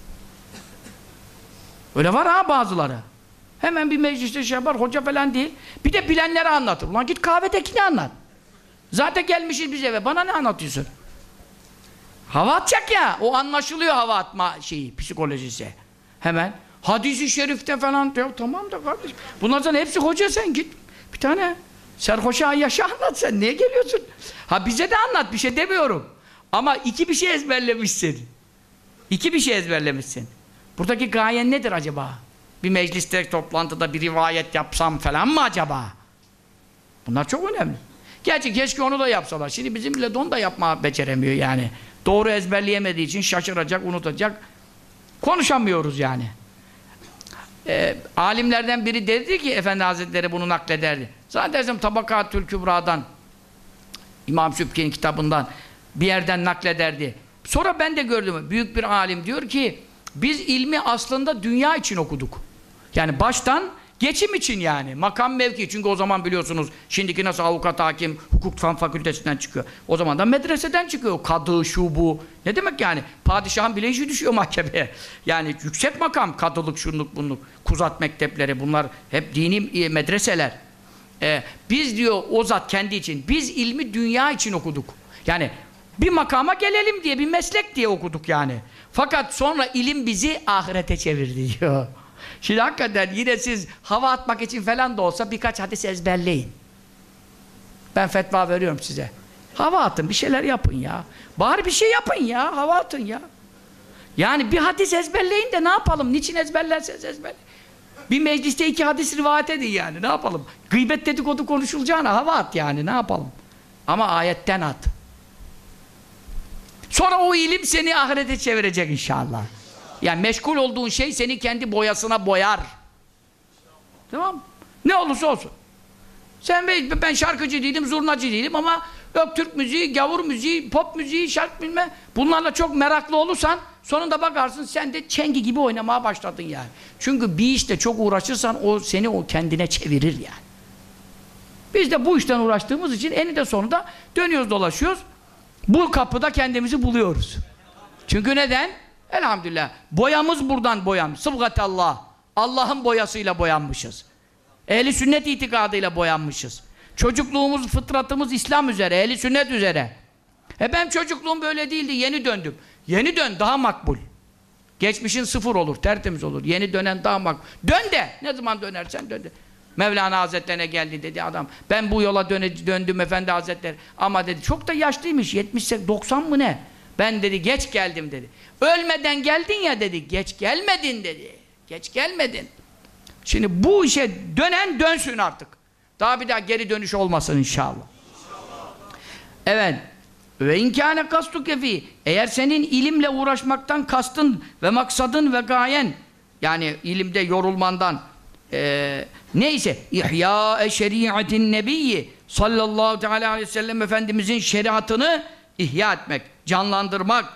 Öyle var ha bazıları. Hemen bir mecliste şey yapar, hoca falan değil. Bir de bilenleri anlatır. Ulan git kahvedekini anlat. Zaten gelmişiz biz eve, bana ne anlatıyorsun? Hava atacak ya, o anlaşılıyor hava atma psikolojisi. Hemen, hadis-i şerifte falan diyor, tamam da kardeşim. Bunlardan hepsi hoca, sen git. Bir tane serhoşa yaşa anlat sen, niye geliyorsun? Ha bize de anlat, bir şey demiyorum. Ama 2 bir şey ezberlemişsin. 2 bir şey ezberlemişsin. Buradaki gayen nedir acaba? Bir mecliste, toplantıda bir rivayet yapsam falan mı acaba? Bunlar çok önemli. Gerçi keşke onu da yapsalar. Şimdi bizim millet onu da yapma beceremiyor yani. Doğru ezberleyemediği için şaşıracak, unutacak. Konuşamıyoruz yani. Alimlerden biri dedi ki, Efendi Hazretleri bunu naklederdi. Zaten Tabakatül Kübra'dan, İmam Sübki'nin kitabından bir yerden naklederdi. Sonra ben de gördüm. Büyük bir alim diyor ki, biz ilmi aslında dünya için okuduk. Yani baştan geçim için yani. Makam mevki. Çünkü o zaman biliyorsunuz şimdiki nasıl avukat, hakim, hukuk fen fakültesinden çıkıyor. O zaman da medreseden çıkıyor. Kadı, şu bu. Ne demek yani? Padişahın bile işi düşüyor mahkemeye. Yani yüksek makam. Kadılık, şunluk, bunluk. Kuzat mektepleri. Bunlar hep dini medreseler. Biz diyor o zat kendi için. Biz ilmi dünya için okuduk. Yani bir makama gelelim diye, bir meslek diye okuduk yani. Fakat sonra ilim bizi ahirete çevirdi diyor. Şimdi hakikaten yine siz hava atmak için falan da olsa birkaç hadis ezberleyin. Ben fetva veriyorum size. Hava atın, bir şeyler yapın ya. Bari bir şey yapın ya, hava atın ya. Yani bir hadis ezberleyin de ne yapalım? Niçin ezberlerseniz ezberleyin. Bir mecliste 2 hadis rivayet edin yani, ne yapalım? Gıybet dedikodu konuşulacağına hava at yani, ne yapalım? Ama ayetten at. Sonra o ilim seni ahirete çevirecek inşallah. Yani meşgul olduğun şey seni kendi boyasına boyar. Tamam mı? Ne olursa olsun. Ben şarkıcı değilim, zurnacı değilim ama yok Türk müziği, gavur müziği, pop müziği, şarkı bilmem. Bunlarla çok meraklı olursan sonunda bakarsın sen de çengi gibi oynamaya başladın yani. Çünkü bir işte çok uğraşırsan o seni o kendine çevirir yani. Biz de bu işten uğraştığımız için eninde sonunda dönüyoruz dolaşıyoruz. Bu kapıda kendimizi buluyoruz. Çünkü neden? Elhamdülillah. Boyamız buradan boyanmış. Sıbgatallah. Allah'ın boyasıyla boyanmışız. Ehli sünnet itikadıyla boyanmışız. Çocukluğumuz, fıtratımız İslam üzere, ehli sünnet üzere. Ben çocukluğum böyle değildi, yeni döndüm. Yeni dön, daha makbul. Geçmişin 0 olur, tertemiz olur. Yeni dönen daha makbul. Dön de! Ne zaman dönersen dön de. Mevlana Hazretlerine geldi dedi adam. Ben bu yola döndüm Efendi Hazretleri. Ama dedi çok da yaşlıymış, 70-90 mı ne? Ben dedi geç geldim dedi. Ölmeden geldin ya dedi, geç gelmedin dedi. Geç gelmedin. Şimdi bu işe dönen dönsün artık. Daha bir daha geri dönüş olmasın inşallah. Evet. Ve inkâne kastuke fî. Eğer senin ilimle uğraşmaktan kastın ve maksadın ve gayen, yani ilimde yorulmandan neyse İhya şeriatin nebiyyi sallallahu teala aleyhi ve sellem Efendimizin şeriatını ihya etmek, canlandırmak.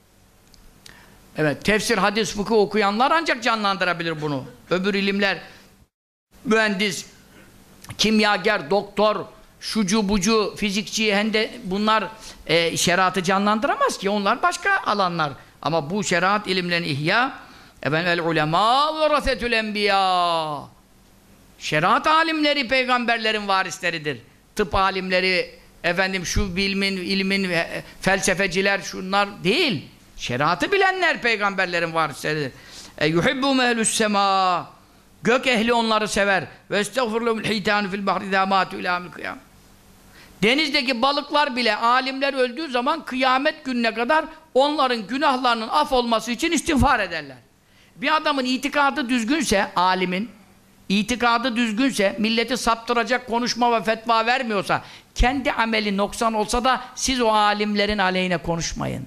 Evet, tefsir, hadis, fıkıh okuyanlar ancak canlandırabilir bunu. Öbür ilimler, mühendis, kimyager, doktor, şucu bucu, fizikçi, bunlar şeriatı canlandıramaz ki. Onlar başka alanlar. Ama bu şeriat ilimlerini ihya, el ulema ve verasetül enbiya. Şeriat alimleri peygamberlerin varisleridir. Tıp alimleri, şu ilmin felsefeciler şunlar değil. Şeriatı bilenler peygamberlerin varisleridir. Yuhibbum ehlü's sema. Gök ehli onları sever. Ve estağfirullah hitanu fil bahri damatu ilamil kıyam. Denizdeki balıklar bile alimler öldüğü zaman kıyamet gününe kadar onların günahlarının af olması için istiğfar ederler. Bir adamın itikadı düzgünse, alimin itikadı düzgünse, milleti saptıracak konuşma ve fetva vermiyorsa, kendi ameli noksan olsa da siz o alimlerin aleyhine konuşmayın.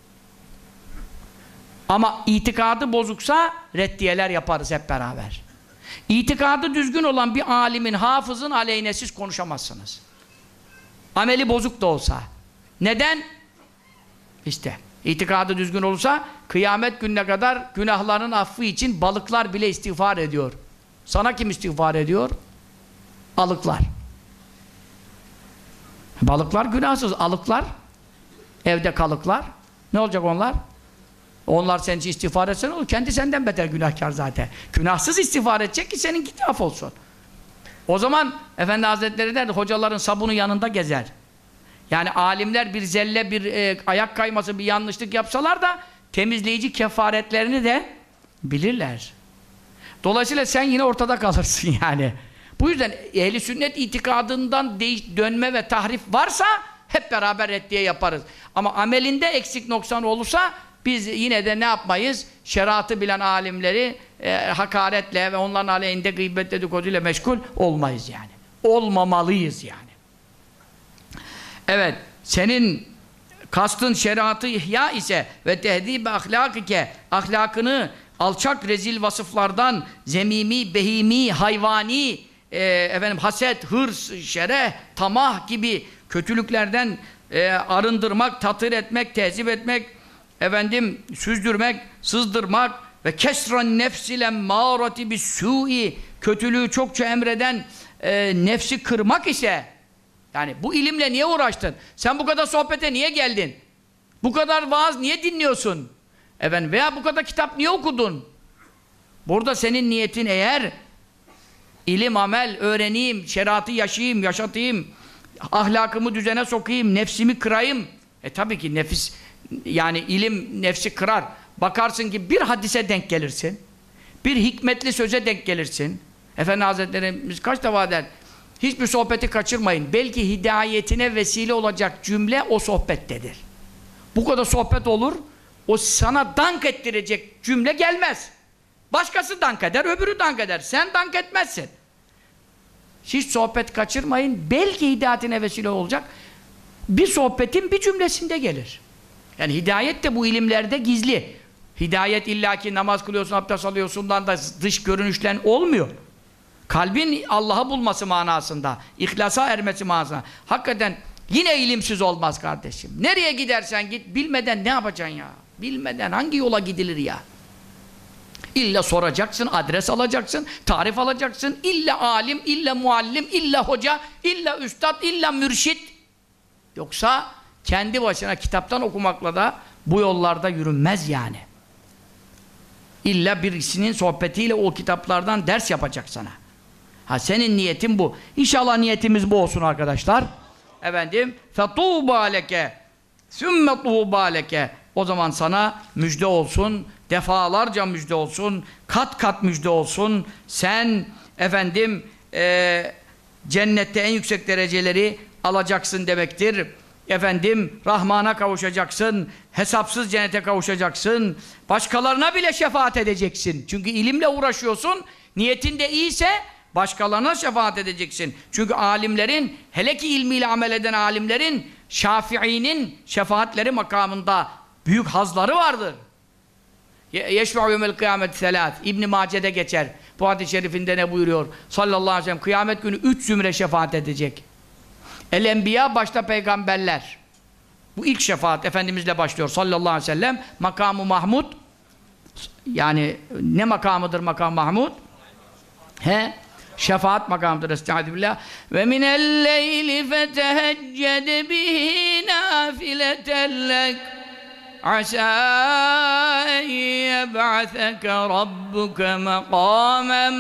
Ama itikadı bozuksa reddiyeler yaparız hep beraber. İtikadı düzgün olan bir alimin, hafızın aleyhine siz konuşamazsınız. Ameli bozuk da olsa. Neden? İşte itikadı düzgün olursa kıyamet gününe kadar günahların affı için balıklar bile istiğfar ediyor. Sana kim istiğfar ediyor? Alıklar. Balıklar günahsız. Alıklar, evde kalıklar. Ne olacak onlar? Onlar senin için istiğfar etsen olur. Kendi senden beter günahkar zaten. Günahsız istiğfar edecek ki seninki af olsun. O zaman Efendi Hazretleri der, hocaların sabunu yanında gezer. Yani alimler bir zelle, bir ayak kayması, bir yanlışlık yapsalar da temizleyici kefaretlerini de bilirler. Dolayısıyla sen yine ortada kalırsın yani. Bu yüzden ehli sünnet itikadından dönme ve tahrif varsa hep beraber reddiye yaparız. Ama amelinde eksik noksan olursa biz yine de ne yapmayız? Şeriatı bilen alimleri hakaretle ve onların aleyhinde gıybet dedikoduyla meşgul olmayız yani. Olmamalıyız yani. Evet, senin kastın şeriatı ihya ise ve tehdib ahlakike, ahlakını alçak rezil vasıflardan, zemimi, behimi, hayvani, haset, hırs, şereh, tamah gibi kötülüklerden arındırmak, tatır etmek, tehzip etmek, süzdürmek, sızdırmak ve kesran nefsil emmârati bis-sû'i, kötülüğü çokça emreden nefsi kırmak ise, yani bu ilimle niye uğraştın? Sen bu kadar sohbete niye geldin? Bu kadar vaaz niye dinliyorsun? Veya bu kadar kitap niye okudun? Burada senin niyetin eğer ilim, amel, öğreneyim, şeriatı yaşayayım, yaşatayım, ahlakımı düzene sokayım, nefsimi kırayım. Tabii ki nefis, yani ilim nefsi kırar. Bakarsın ki bir hadise denk gelirsin, bir hikmetli söze denk gelirsin. Efendi Hazretlerimiz kaç defa der, hiçbir sohbeti kaçırmayın. Belki hidayetine vesile olacak cümle o sohbettedir. Bu kadar sohbet olur, o sana dank ettirecek cümle gelmez. Başkası dank eder, öbürü dank eder. Sen dank etmezsin. Hiç sohbet kaçırmayın. Belki hidayetine vesile olacak bir sohbetin bir cümlesinde gelir. Yani hidayet de bu ilimlerde gizli. Hidayet illaki namaz kılıyorsun, abdest alıyorsundan da dış görünüşten olmuyor. Kalbin Allah'ı bulması manasında, ihlasa ermesi manasında. Hakikaten yine ilimsiz olmaz kardeşim. Nereye gidersen git, bilmeden ne yapacaksın ya? Bilmeden hangi yola gidilir ya? İlla soracaksın, adres alacaksın, tarif alacaksın. İlla alim, illa muallim, illa hoca, illa üstad, illa mürşit. Yoksa kendi başına kitaptan okumakla da bu yollarda yürünmez yani. İlla birisinin sohbetiyle o kitaplardan ders yapacak sana. Senin niyetin bu. İnşallah niyetimiz bu olsun arkadaşlar. فَطُوبَا لَكَ ثُمَّ طُوبَا لَكَ. O zaman sana müjde olsun, defalarca müjde olsun, kat kat müjde olsun. Sen cennette en yüksek dereceleri alacaksın demektir. Rahman'a kavuşacaksın, hesapsız cennete kavuşacaksın, başkalarına bile şefaat edeceksin. Çünkü ilimle uğraşıyorsun, niyetin de iyiyse başkalarına şefaat edeceksin. Çünkü alimlerin, hele ki ilmiyle amel eden alimlerin, Şafii'nin şefaatleri makamında büyük hazları vardır. Yeşfe'u yevmel kıyamet selâth. İbn-i Mace'de geçer. Bu hadis-i şerifinde ne buyuruyor? Sallallahu aleyhi ve sellem, kıyamet günü 3 zümre şefaat edecek. El-Enbiya, başta peygamberler. Bu ilk şefaat Efendimizle başlıyor sallallahu aleyhi ve sellem. Makamı Mahmud, yani ne makamıdır makam Mahmud? Şefaat makamıdır. Estağfirullah. Ve minel leyli fetehecced bihi nafileten lek asâ en yeb'aseke rabbuke mekâmen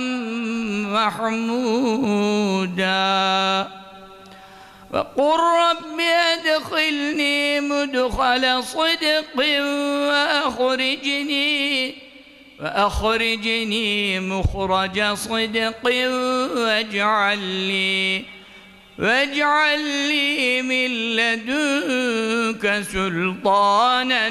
mahmûdâ. وَقُلْ رَبِّ أَدْخِلْنِي مُدْخَلَ صِدْقٍ وَأَخْرِجْنِي مُخْرَجَ صِدْقٍ وَاجْعَلْ لِي مِنْ لَدُنْكَ سُلْطَانًا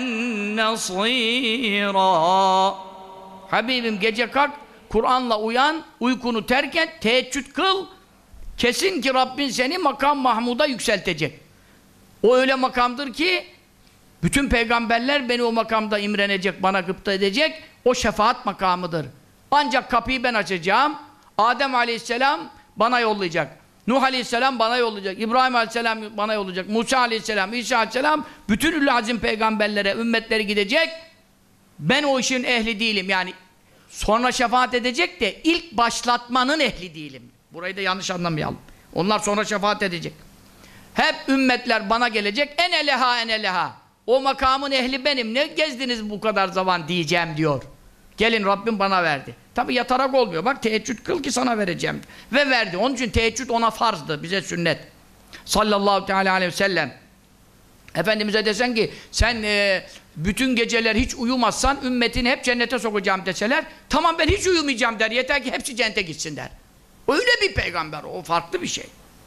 نَصِيرًا. Habibim gece kalk, Kur'an'la uyan, uykunu terk et, teheccüd kıl. Kesin ki Rabbin seni makam Mahmud'a yükseltecek. O öyle makamdır ki bütün peygamberler beni o makamda imrenecek, bana gıpta edecek. O şefaat makamıdır. Ancak kapıyı ben açacağım. Adem Aleyhisselam bana yollayacak. Nuh Aleyhisselam bana yollayacak. İbrahim Aleyhisselam bana yollayacak. Musa Aleyhisselam, İsa Aleyhisselam bütün Ül Azim peygamberlere, ümmetleri gidecek. Ben o işin ehli değilim. Yani sonra şefaat edecek de ilk başlatmanın ehli değilim. Burayı da yanlış anlamayalım. Onlar sonra şefaat edecek. Hep ümmetler bana gelecek. Ene leha, ene leha. O makamın ehli benim. Ne gezdiniz bu kadar zaman diyeceğim diyor. Gelin Rabbim bana verdi. Tabi yatarak olmuyor. Bak teheccüd kıl ki sana vereceğim. Ve verdi. Onun için teheccüd ona farzdı. Bize sünnet. Sallallahu teala aleyhi ve sellem. Efendimiz'e desen ki sen bütün geceler hiç uyumazsan ümmetini hep cennete sokacağım deseler, tamam ben hiç uyumayacağım der. Yeter ki hepsi cennete gitsin der. Öyle bir peygamber. O farklı bir şey.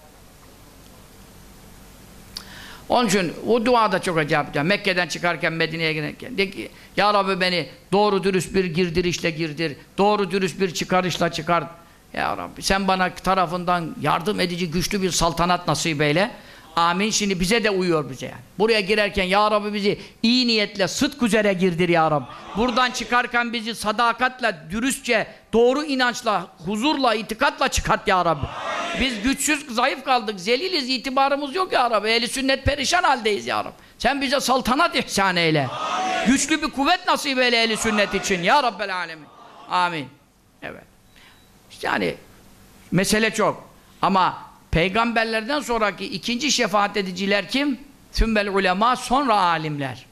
Onun için o dua da çok acayip. Mekke'den çıkarken Medine'ye giderken de ki ya Rabbi beni doğru dürüst bir girdirişle girdir. Doğru dürüst bir çıkarışla çıkar. Ya Rabbi sen bana tarafından yardım edici güçlü bir saltanat nasip eyle. Amin. Şimdi bize de uyuyor bize yani. Buraya girerken ya Rabbi bizi iyi niyetle sıdk üzere girdir ya Rabbi. Buradan çıkarken bizi sadakatle, dürüstçe, doğru inançla, huzurla, itikatla çıkart ya Rabbi. Biz güçsüz, zayıf kaldık, zeliliz, itibarımız yok ya Rabbi. Ehl-i sünnet perişan haldeyiz ya Rabbi. Sen bize saltanat ihsan eyle. Amin. Güçlü bir kuvvet nasip eyle ehl-i sünnet için ya Rabbel alemin. Amin. Evet. Yani mesele çok. Ama peygamberlerden sonraki ikinci şefaat ediciler kim? Sümmel ulema, sonra alimler.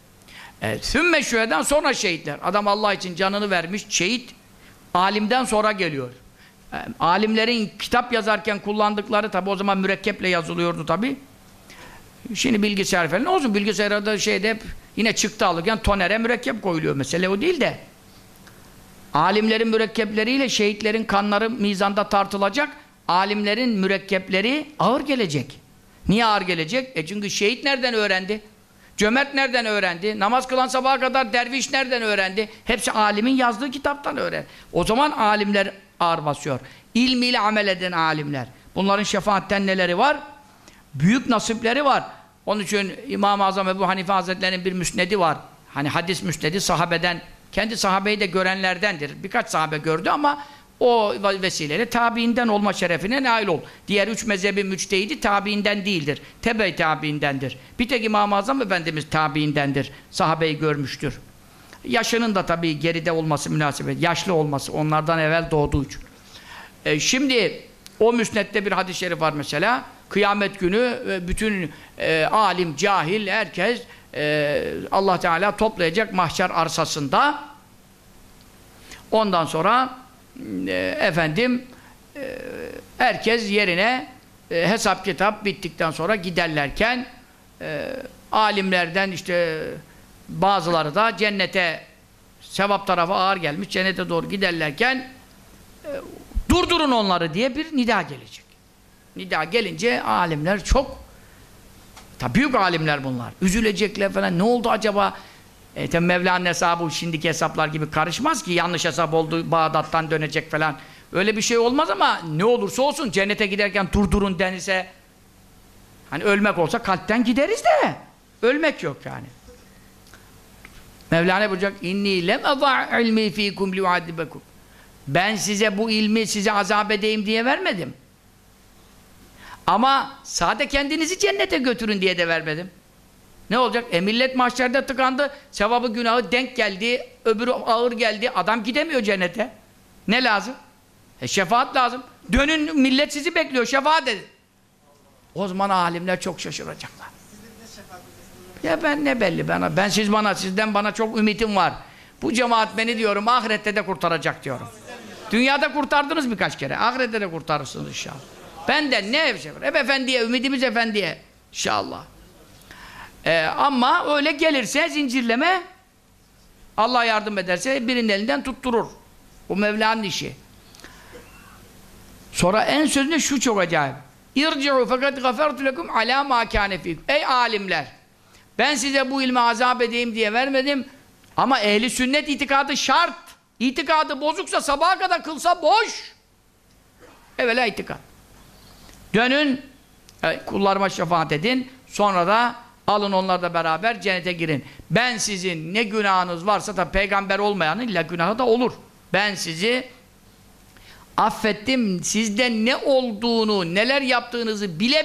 Sümme şüheden, sonra şehitler. Adam Allah için canını vermiş, şehit alimden sonra geliyor. Alimlerin kitap yazarken kullandıkları, tabi o zaman mürekkeple yazılıyordu tabi. Şimdi bilgisayar falan olsun, bilgisayarda şeyde hep yine çıktı alırken tonere mürekkep koyuluyor. Mesele o değil de. Alimlerin mürekkepleriyle şehitlerin kanları mizanda tartılacak. Alimlerin mürekkepleri ağır gelecek. Niye ağır gelecek? Çünkü şehit nereden öğrendi? Cömert nereden öğrendi? Namaz kılan sabaha kadar derviş nereden öğrendi? Hepsi alimin yazdığı kitaptan öğrendi. O zaman alimler ağır basıyor. İlmiyle amel eden alimler. Bunların şefaatten neleri var? Büyük nasipleri var. Onun için İmam-ı Azam Ebu Hanife Hazretleri'nin bir müsnedi var. Hani hadis müsnedi sahabeden, kendi sahabeyi de görenlerdendir. Birkaç sahabe gördü ama o vesileyle tabiinden olma şerefine nail ol. Diğer üç mezhebi müçtehidi tabiinden değildir. Tebe tabiindendir. Bir tek İmam-ı Azam Efendimiz tabiindendir. Sahabeyi görmüştür. Yaşının da tabii geride olması münasebet. Yaşlı olması. Onlardan evvel doğduğu için. Şimdi o müsnette bir hadis-i şerif var mesela. Kıyamet günü bütün alim, cahil, herkes Allah Teala toplayacak mahşer arsasında. Ondan sonra herkes yerine hesap kitap bittikten sonra giderlerken alimlerden işte bazıları da cennete, sevap tarafı ağır gelmiş, cennete doğru giderlerken durdurun onları diye bir nida gelecek. Nida gelince alimler çok, tabi büyük alimler bunlar, üzülecekler falan, ne oldu acaba? Tabi Mevla'nın hesabı şimdiki hesaplar gibi karışmaz ki, yanlış hesap oldu, Bağdat'tan dönecek falan. Öyle bir şey olmaz ama ne olursa olsun cennete giderken durdurun denirse, hani ölmek olsa kalpten gideriz de ölmek yok yani. Mevlana buyuracak, inni lem eza ilmi fikum liuadibekum. Ben size bu ilmi size azap edeyim diye vermedim. Ama sade kendinizi cennete götürün diye de vermedim. Ne olacak? Millet mahşerde tıkandı, sevabı günahı denk geldi, öbürü ağır geldi, adam gidemiyor cennete. Ne lazım? Şefaat lazım. Dönün, millet sizi bekliyor, şefaat edin. O zaman alimler çok şaşıracaklar. Ya ben ne belli bana, sizden bana çok ümitim var. Bu cemaat beni diyorum ahirette de kurtaracak diyorum. Dünyada kurtardınız birkaç kere, ahirette de kurtarırsınız inşallah. Benden ne şey var? Hep efendiye, ümidimiz efendiye inşallah. Ama öyle gelirse zincirleme, Allah yardım ederse birinin elinden tutturur. O Mevla'nın işi. Sonra en sözünde şu çok acayip. İrci'u fakat gafertu lekum alâ mâ kâne fîkum. Ey alimler! Ben size bu ilmi azap edeyim diye vermedim. Ama ehli sünnet itikadı şart. İtikadı bozuksa sabaha kadar kılsa boş. Evvela itikad. Dönün, kullarıma şefaat edin. Sonra da alın onlarla beraber cennete girin. Ben sizin ne günahınız varsa da peygamber olmayanın illa günahı da olur. Ben sizi affettim. Sizde ne olduğunu, neler yaptığınızı bile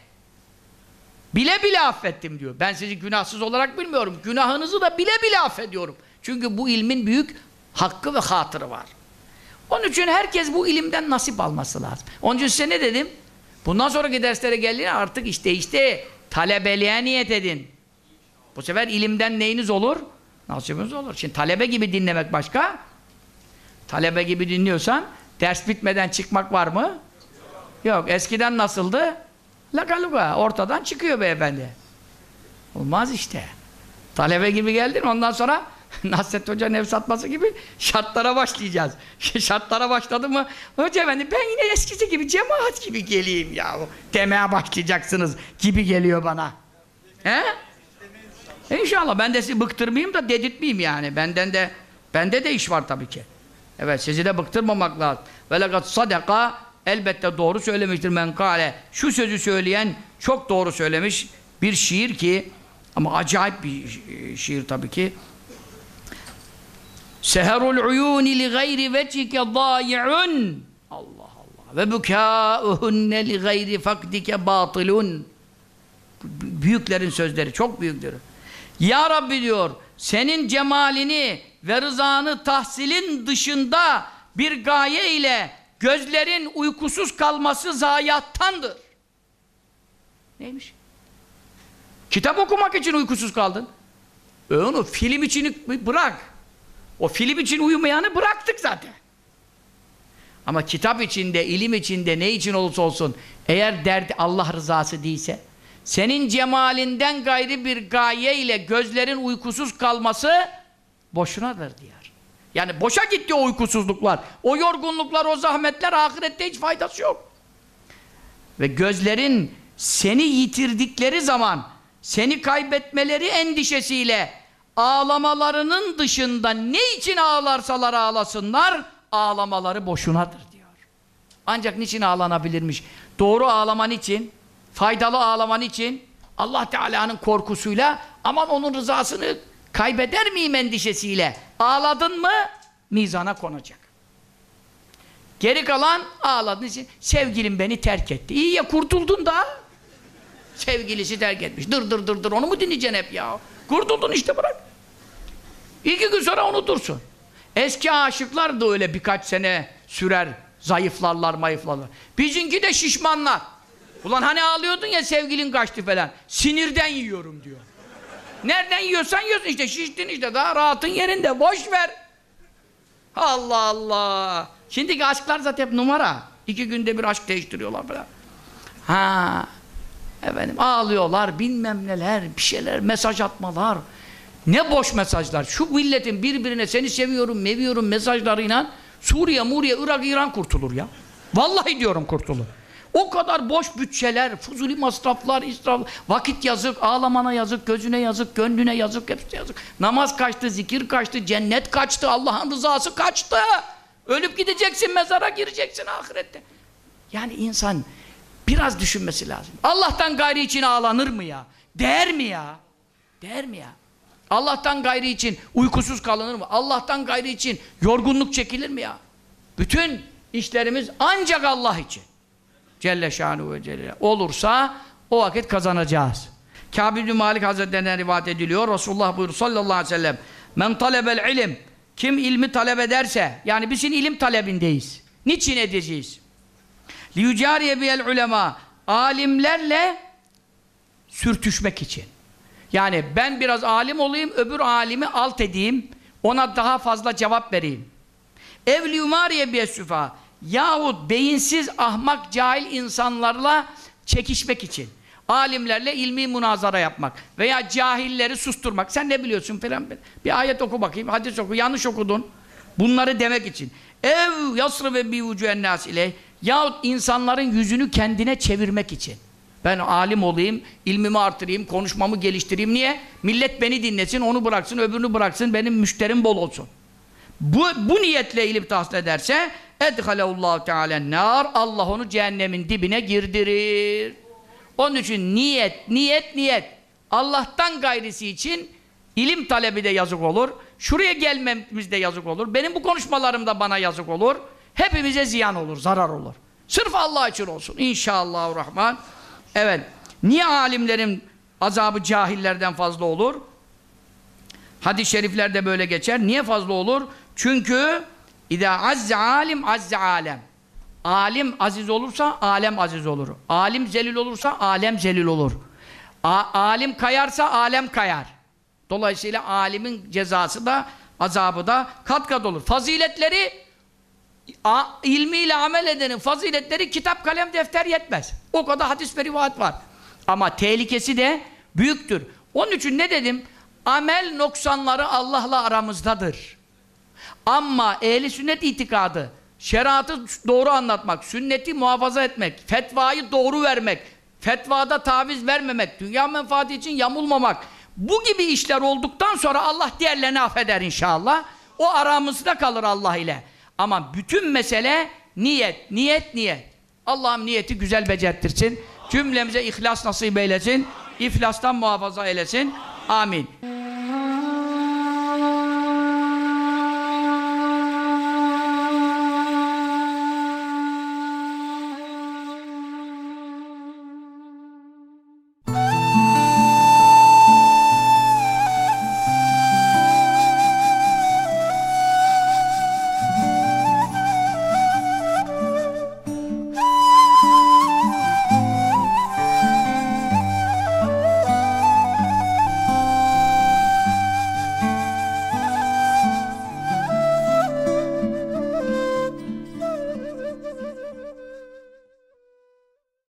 bile affettim diyor. Ben sizi günahsız olarak bilmiyorum. Günahınızı da bile affediyorum. Çünkü bu ilmin büyük hakkı ve hatırı var. Onun için herkes bu ilimden nasip alması lazım. Onun için size ne dedim? Bundan sonraki derslere geldiğinde artık işte talebeliğe niyet edin. Bu sefer ilimden neyiniz olur? Nasibiniz olur. Şimdi talebe gibi dinlemek başka. Talebe gibi dinliyorsan ders bitmeden çıkmak var mı? Yok. Eskiden nasıldı? Laka luka. Ortadan çıkıyor beyefendi. Olmaz işte. Talebe gibi geldin ondan sonra Nasrettin Hoca nefs atması gibi şartlara başlayacağız. Şartlara başladı mı? Hoca efendi ben yine eskisi gibi cemaat gibi geleyim ya. Demeye başlayacaksınız gibi geliyor bana. He? İnşallah ben de sizi bıktırmayayım da dedirtmeyeyim yani. Bende de iş var tabii ki. Evet sizi de bıktırmamak lazım. Ve lekat sadaka elbette doğru söylemiştir men kâle. Şu sözü söyleyen çok doğru söylemiş bir şiir ki ama acayip bir şiir tabii ki. Seherul uyuni li gayri vecike dâyi'un. Allah Allah. Ve bukâuhunne li gayri fakdike batılun. Büyüklerin sözleri, çok büyükleri. Ya Rabbi diyor, senin cemalini ve rızanı tahsilin dışında bir gaye ile gözlerin uykusuz kalması zayiattandır. Neymiş? Kitap okumak için uykusuz kaldın. Onu film için bırak. O film için uyumayanı bıraktık zaten. Ama kitap içinde, ilim içinde, ne için olursa olsun eğer derdi Allah rızası değilse senin cemalinden gayri bir gaye ile gözlerin uykusuz kalması boşunadır diyor. Yani boşa gitti o uykusuzluklar, o yorgunluklar, o zahmetler, ahirette hiç faydası yok. Ve gözlerin seni yitirdikleri zaman seni kaybetmeleri endişesiyle ağlamalarının dışında ne için ağlarsalar ağlasınlar ağlamaları boşunadır diyor. Ancak niçin ağlanabilirmiş? Doğru ağlaman için, faydalı ağlaman için Allah Teala'nın korkusuyla aman onun rızasını kaybeder miyim endişesiyle ağladın mı mizana konacak. Geri kalan ağladığın için sevgilim beni terk etti. İyi ya kurtuldun da sevgilisi terk etmiş. Dır onu mu dinleyeceksin hep ya? Kurtuldun işte bırak. 2 gün sonra unutursun. Eski aşıklar da öyle birkaç sene sürer. Zayıflarlar mayıflarlar. Bizimki de şişmanlar. Ulan hani ağlıyordun ya sevgilin kaçtı falan. Sinirden yiyorum diyor. Nereden yiyorsan yiyorsun işte şiştin işte daha rahatın yerinde. Boş ver. Allah Allah. Şimdiki aşklar zaten hep numara. 2 günde bir aşk değiştiriyorlar falan. Ha, efendim ağlıyorlar bilmem neler bir şeyler mesaj atmalar. Ne boş mesajlar. Şu milletin birbirine seni seviyorum meviyorum mesajlarıyla Suriye, Muriye, Irak, İran kurtulur ya. Vallahi diyorum kurtulur. O kadar boş bütçeler, fuzuli masraflar, israf, vakit yazık, ağlamana yazık, gözüne yazık, gönlüne yazık, hepsi yazık. Namaz kaçtı, zikir kaçtı, cennet kaçtı, Allah'ın rızası kaçtı. Ölüp gideceksin, mezara gireceksin ahirette. Yani insan biraz düşünmesi lazım. Allah'tan gayri için ağlanır mı ya? Değer mi ya? Değer mi ya? Allah'tan gayri için uykusuz kalınır mı? Allah'tan gayri için yorgunluk çekilir mi ya? Bütün işlerimiz ancak Allah için. Celle şanuhu ve celle. Olursa o vakit kazanacağız. Kâb ibn Malik Hazretlerinden rivayet ediliyor. Resulullah buyuruyor sallallahu aleyhi ve sellem. Men talebel ilim. Kim ilmi talep ederse, yani biz şimdi ilim talebindeyiz. Niçin edeceğiz? liyucariye bihel ulema, alimlerle sürtüşmek için. Yani ben biraz alim olayım, öbür alimi alt edeyim, ona daha fazla cevap vereyim. Ev liyumariye bihel süfa, yahut beyinsiz, ahmak, cahil insanlarla çekişmek için. Alimlerle ilmi münazara yapmak veya cahilleri susturmak. Sen ne biliyorsun falan. Bir ayet oku bakayım, hadis oku, yanlış okudun. Bunları demek için. Ev yasrı ve bi vucuhen nas ile, yahut insanların yüzünü kendine çevirmek için. Ben alim olayım, ilmimi artırayım, konuşmamı geliştireyim. Niye? Millet beni dinlesin, onu bıraksın, öbürünü bıraksın, benim müşterim bol olsun. Bu niyetle ilim tahsil ederse edhalehullahu teala nar, Allah onu cehennemin dibine girdirir. Onun için niyet. Allah'tan gayrisi için ilim talebi de yazık olur. Şuraya gelmemiz de yazık olur. Benim bu konuşmalarım da bana yazık olur. Hepimize ziyan olur, zarar olur. Sırf Allah için olsun. İnşallahurrahman. Evet. Niye alimlerin azabı cahillerden fazla olur? Hadis-i şeriflerde böyle geçer. Niye fazla olur? Çünkü İzâ azze alim azze alem. Alim aziz olursa alem aziz olur. Alim zelil olursa alem zelil olur. Alim kayarsa alem kayar. Dolayısıyla alimin cezası da azabı da kat kat olur. Faziletleri ilmiyle amel edenin faziletleri kitap kalem defter yetmez. O kadar hadis ve rivayet var. Ama tehlikesi de büyüktür. Onun için ne dedim? Amel noksanları Allah'la aramızdadır. Ama ehli sünnet itikadı, şeriatı doğru anlatmak, sünneti muhafaza etmek, fetvayı doğru vermek, fetvada taviz vermemek, dünya menfaati için yamulmamak, bu gibi işler olduktan sonra Allah diğerlerini affeder inşallah. O aramızda kalır Allah ile. Ama bütün mesele niyet. Allah'ım niyeti güzel becerttirsin. Cümlemize ihlas nasip eylesin. İflastan muhafaza eylesin. Amin.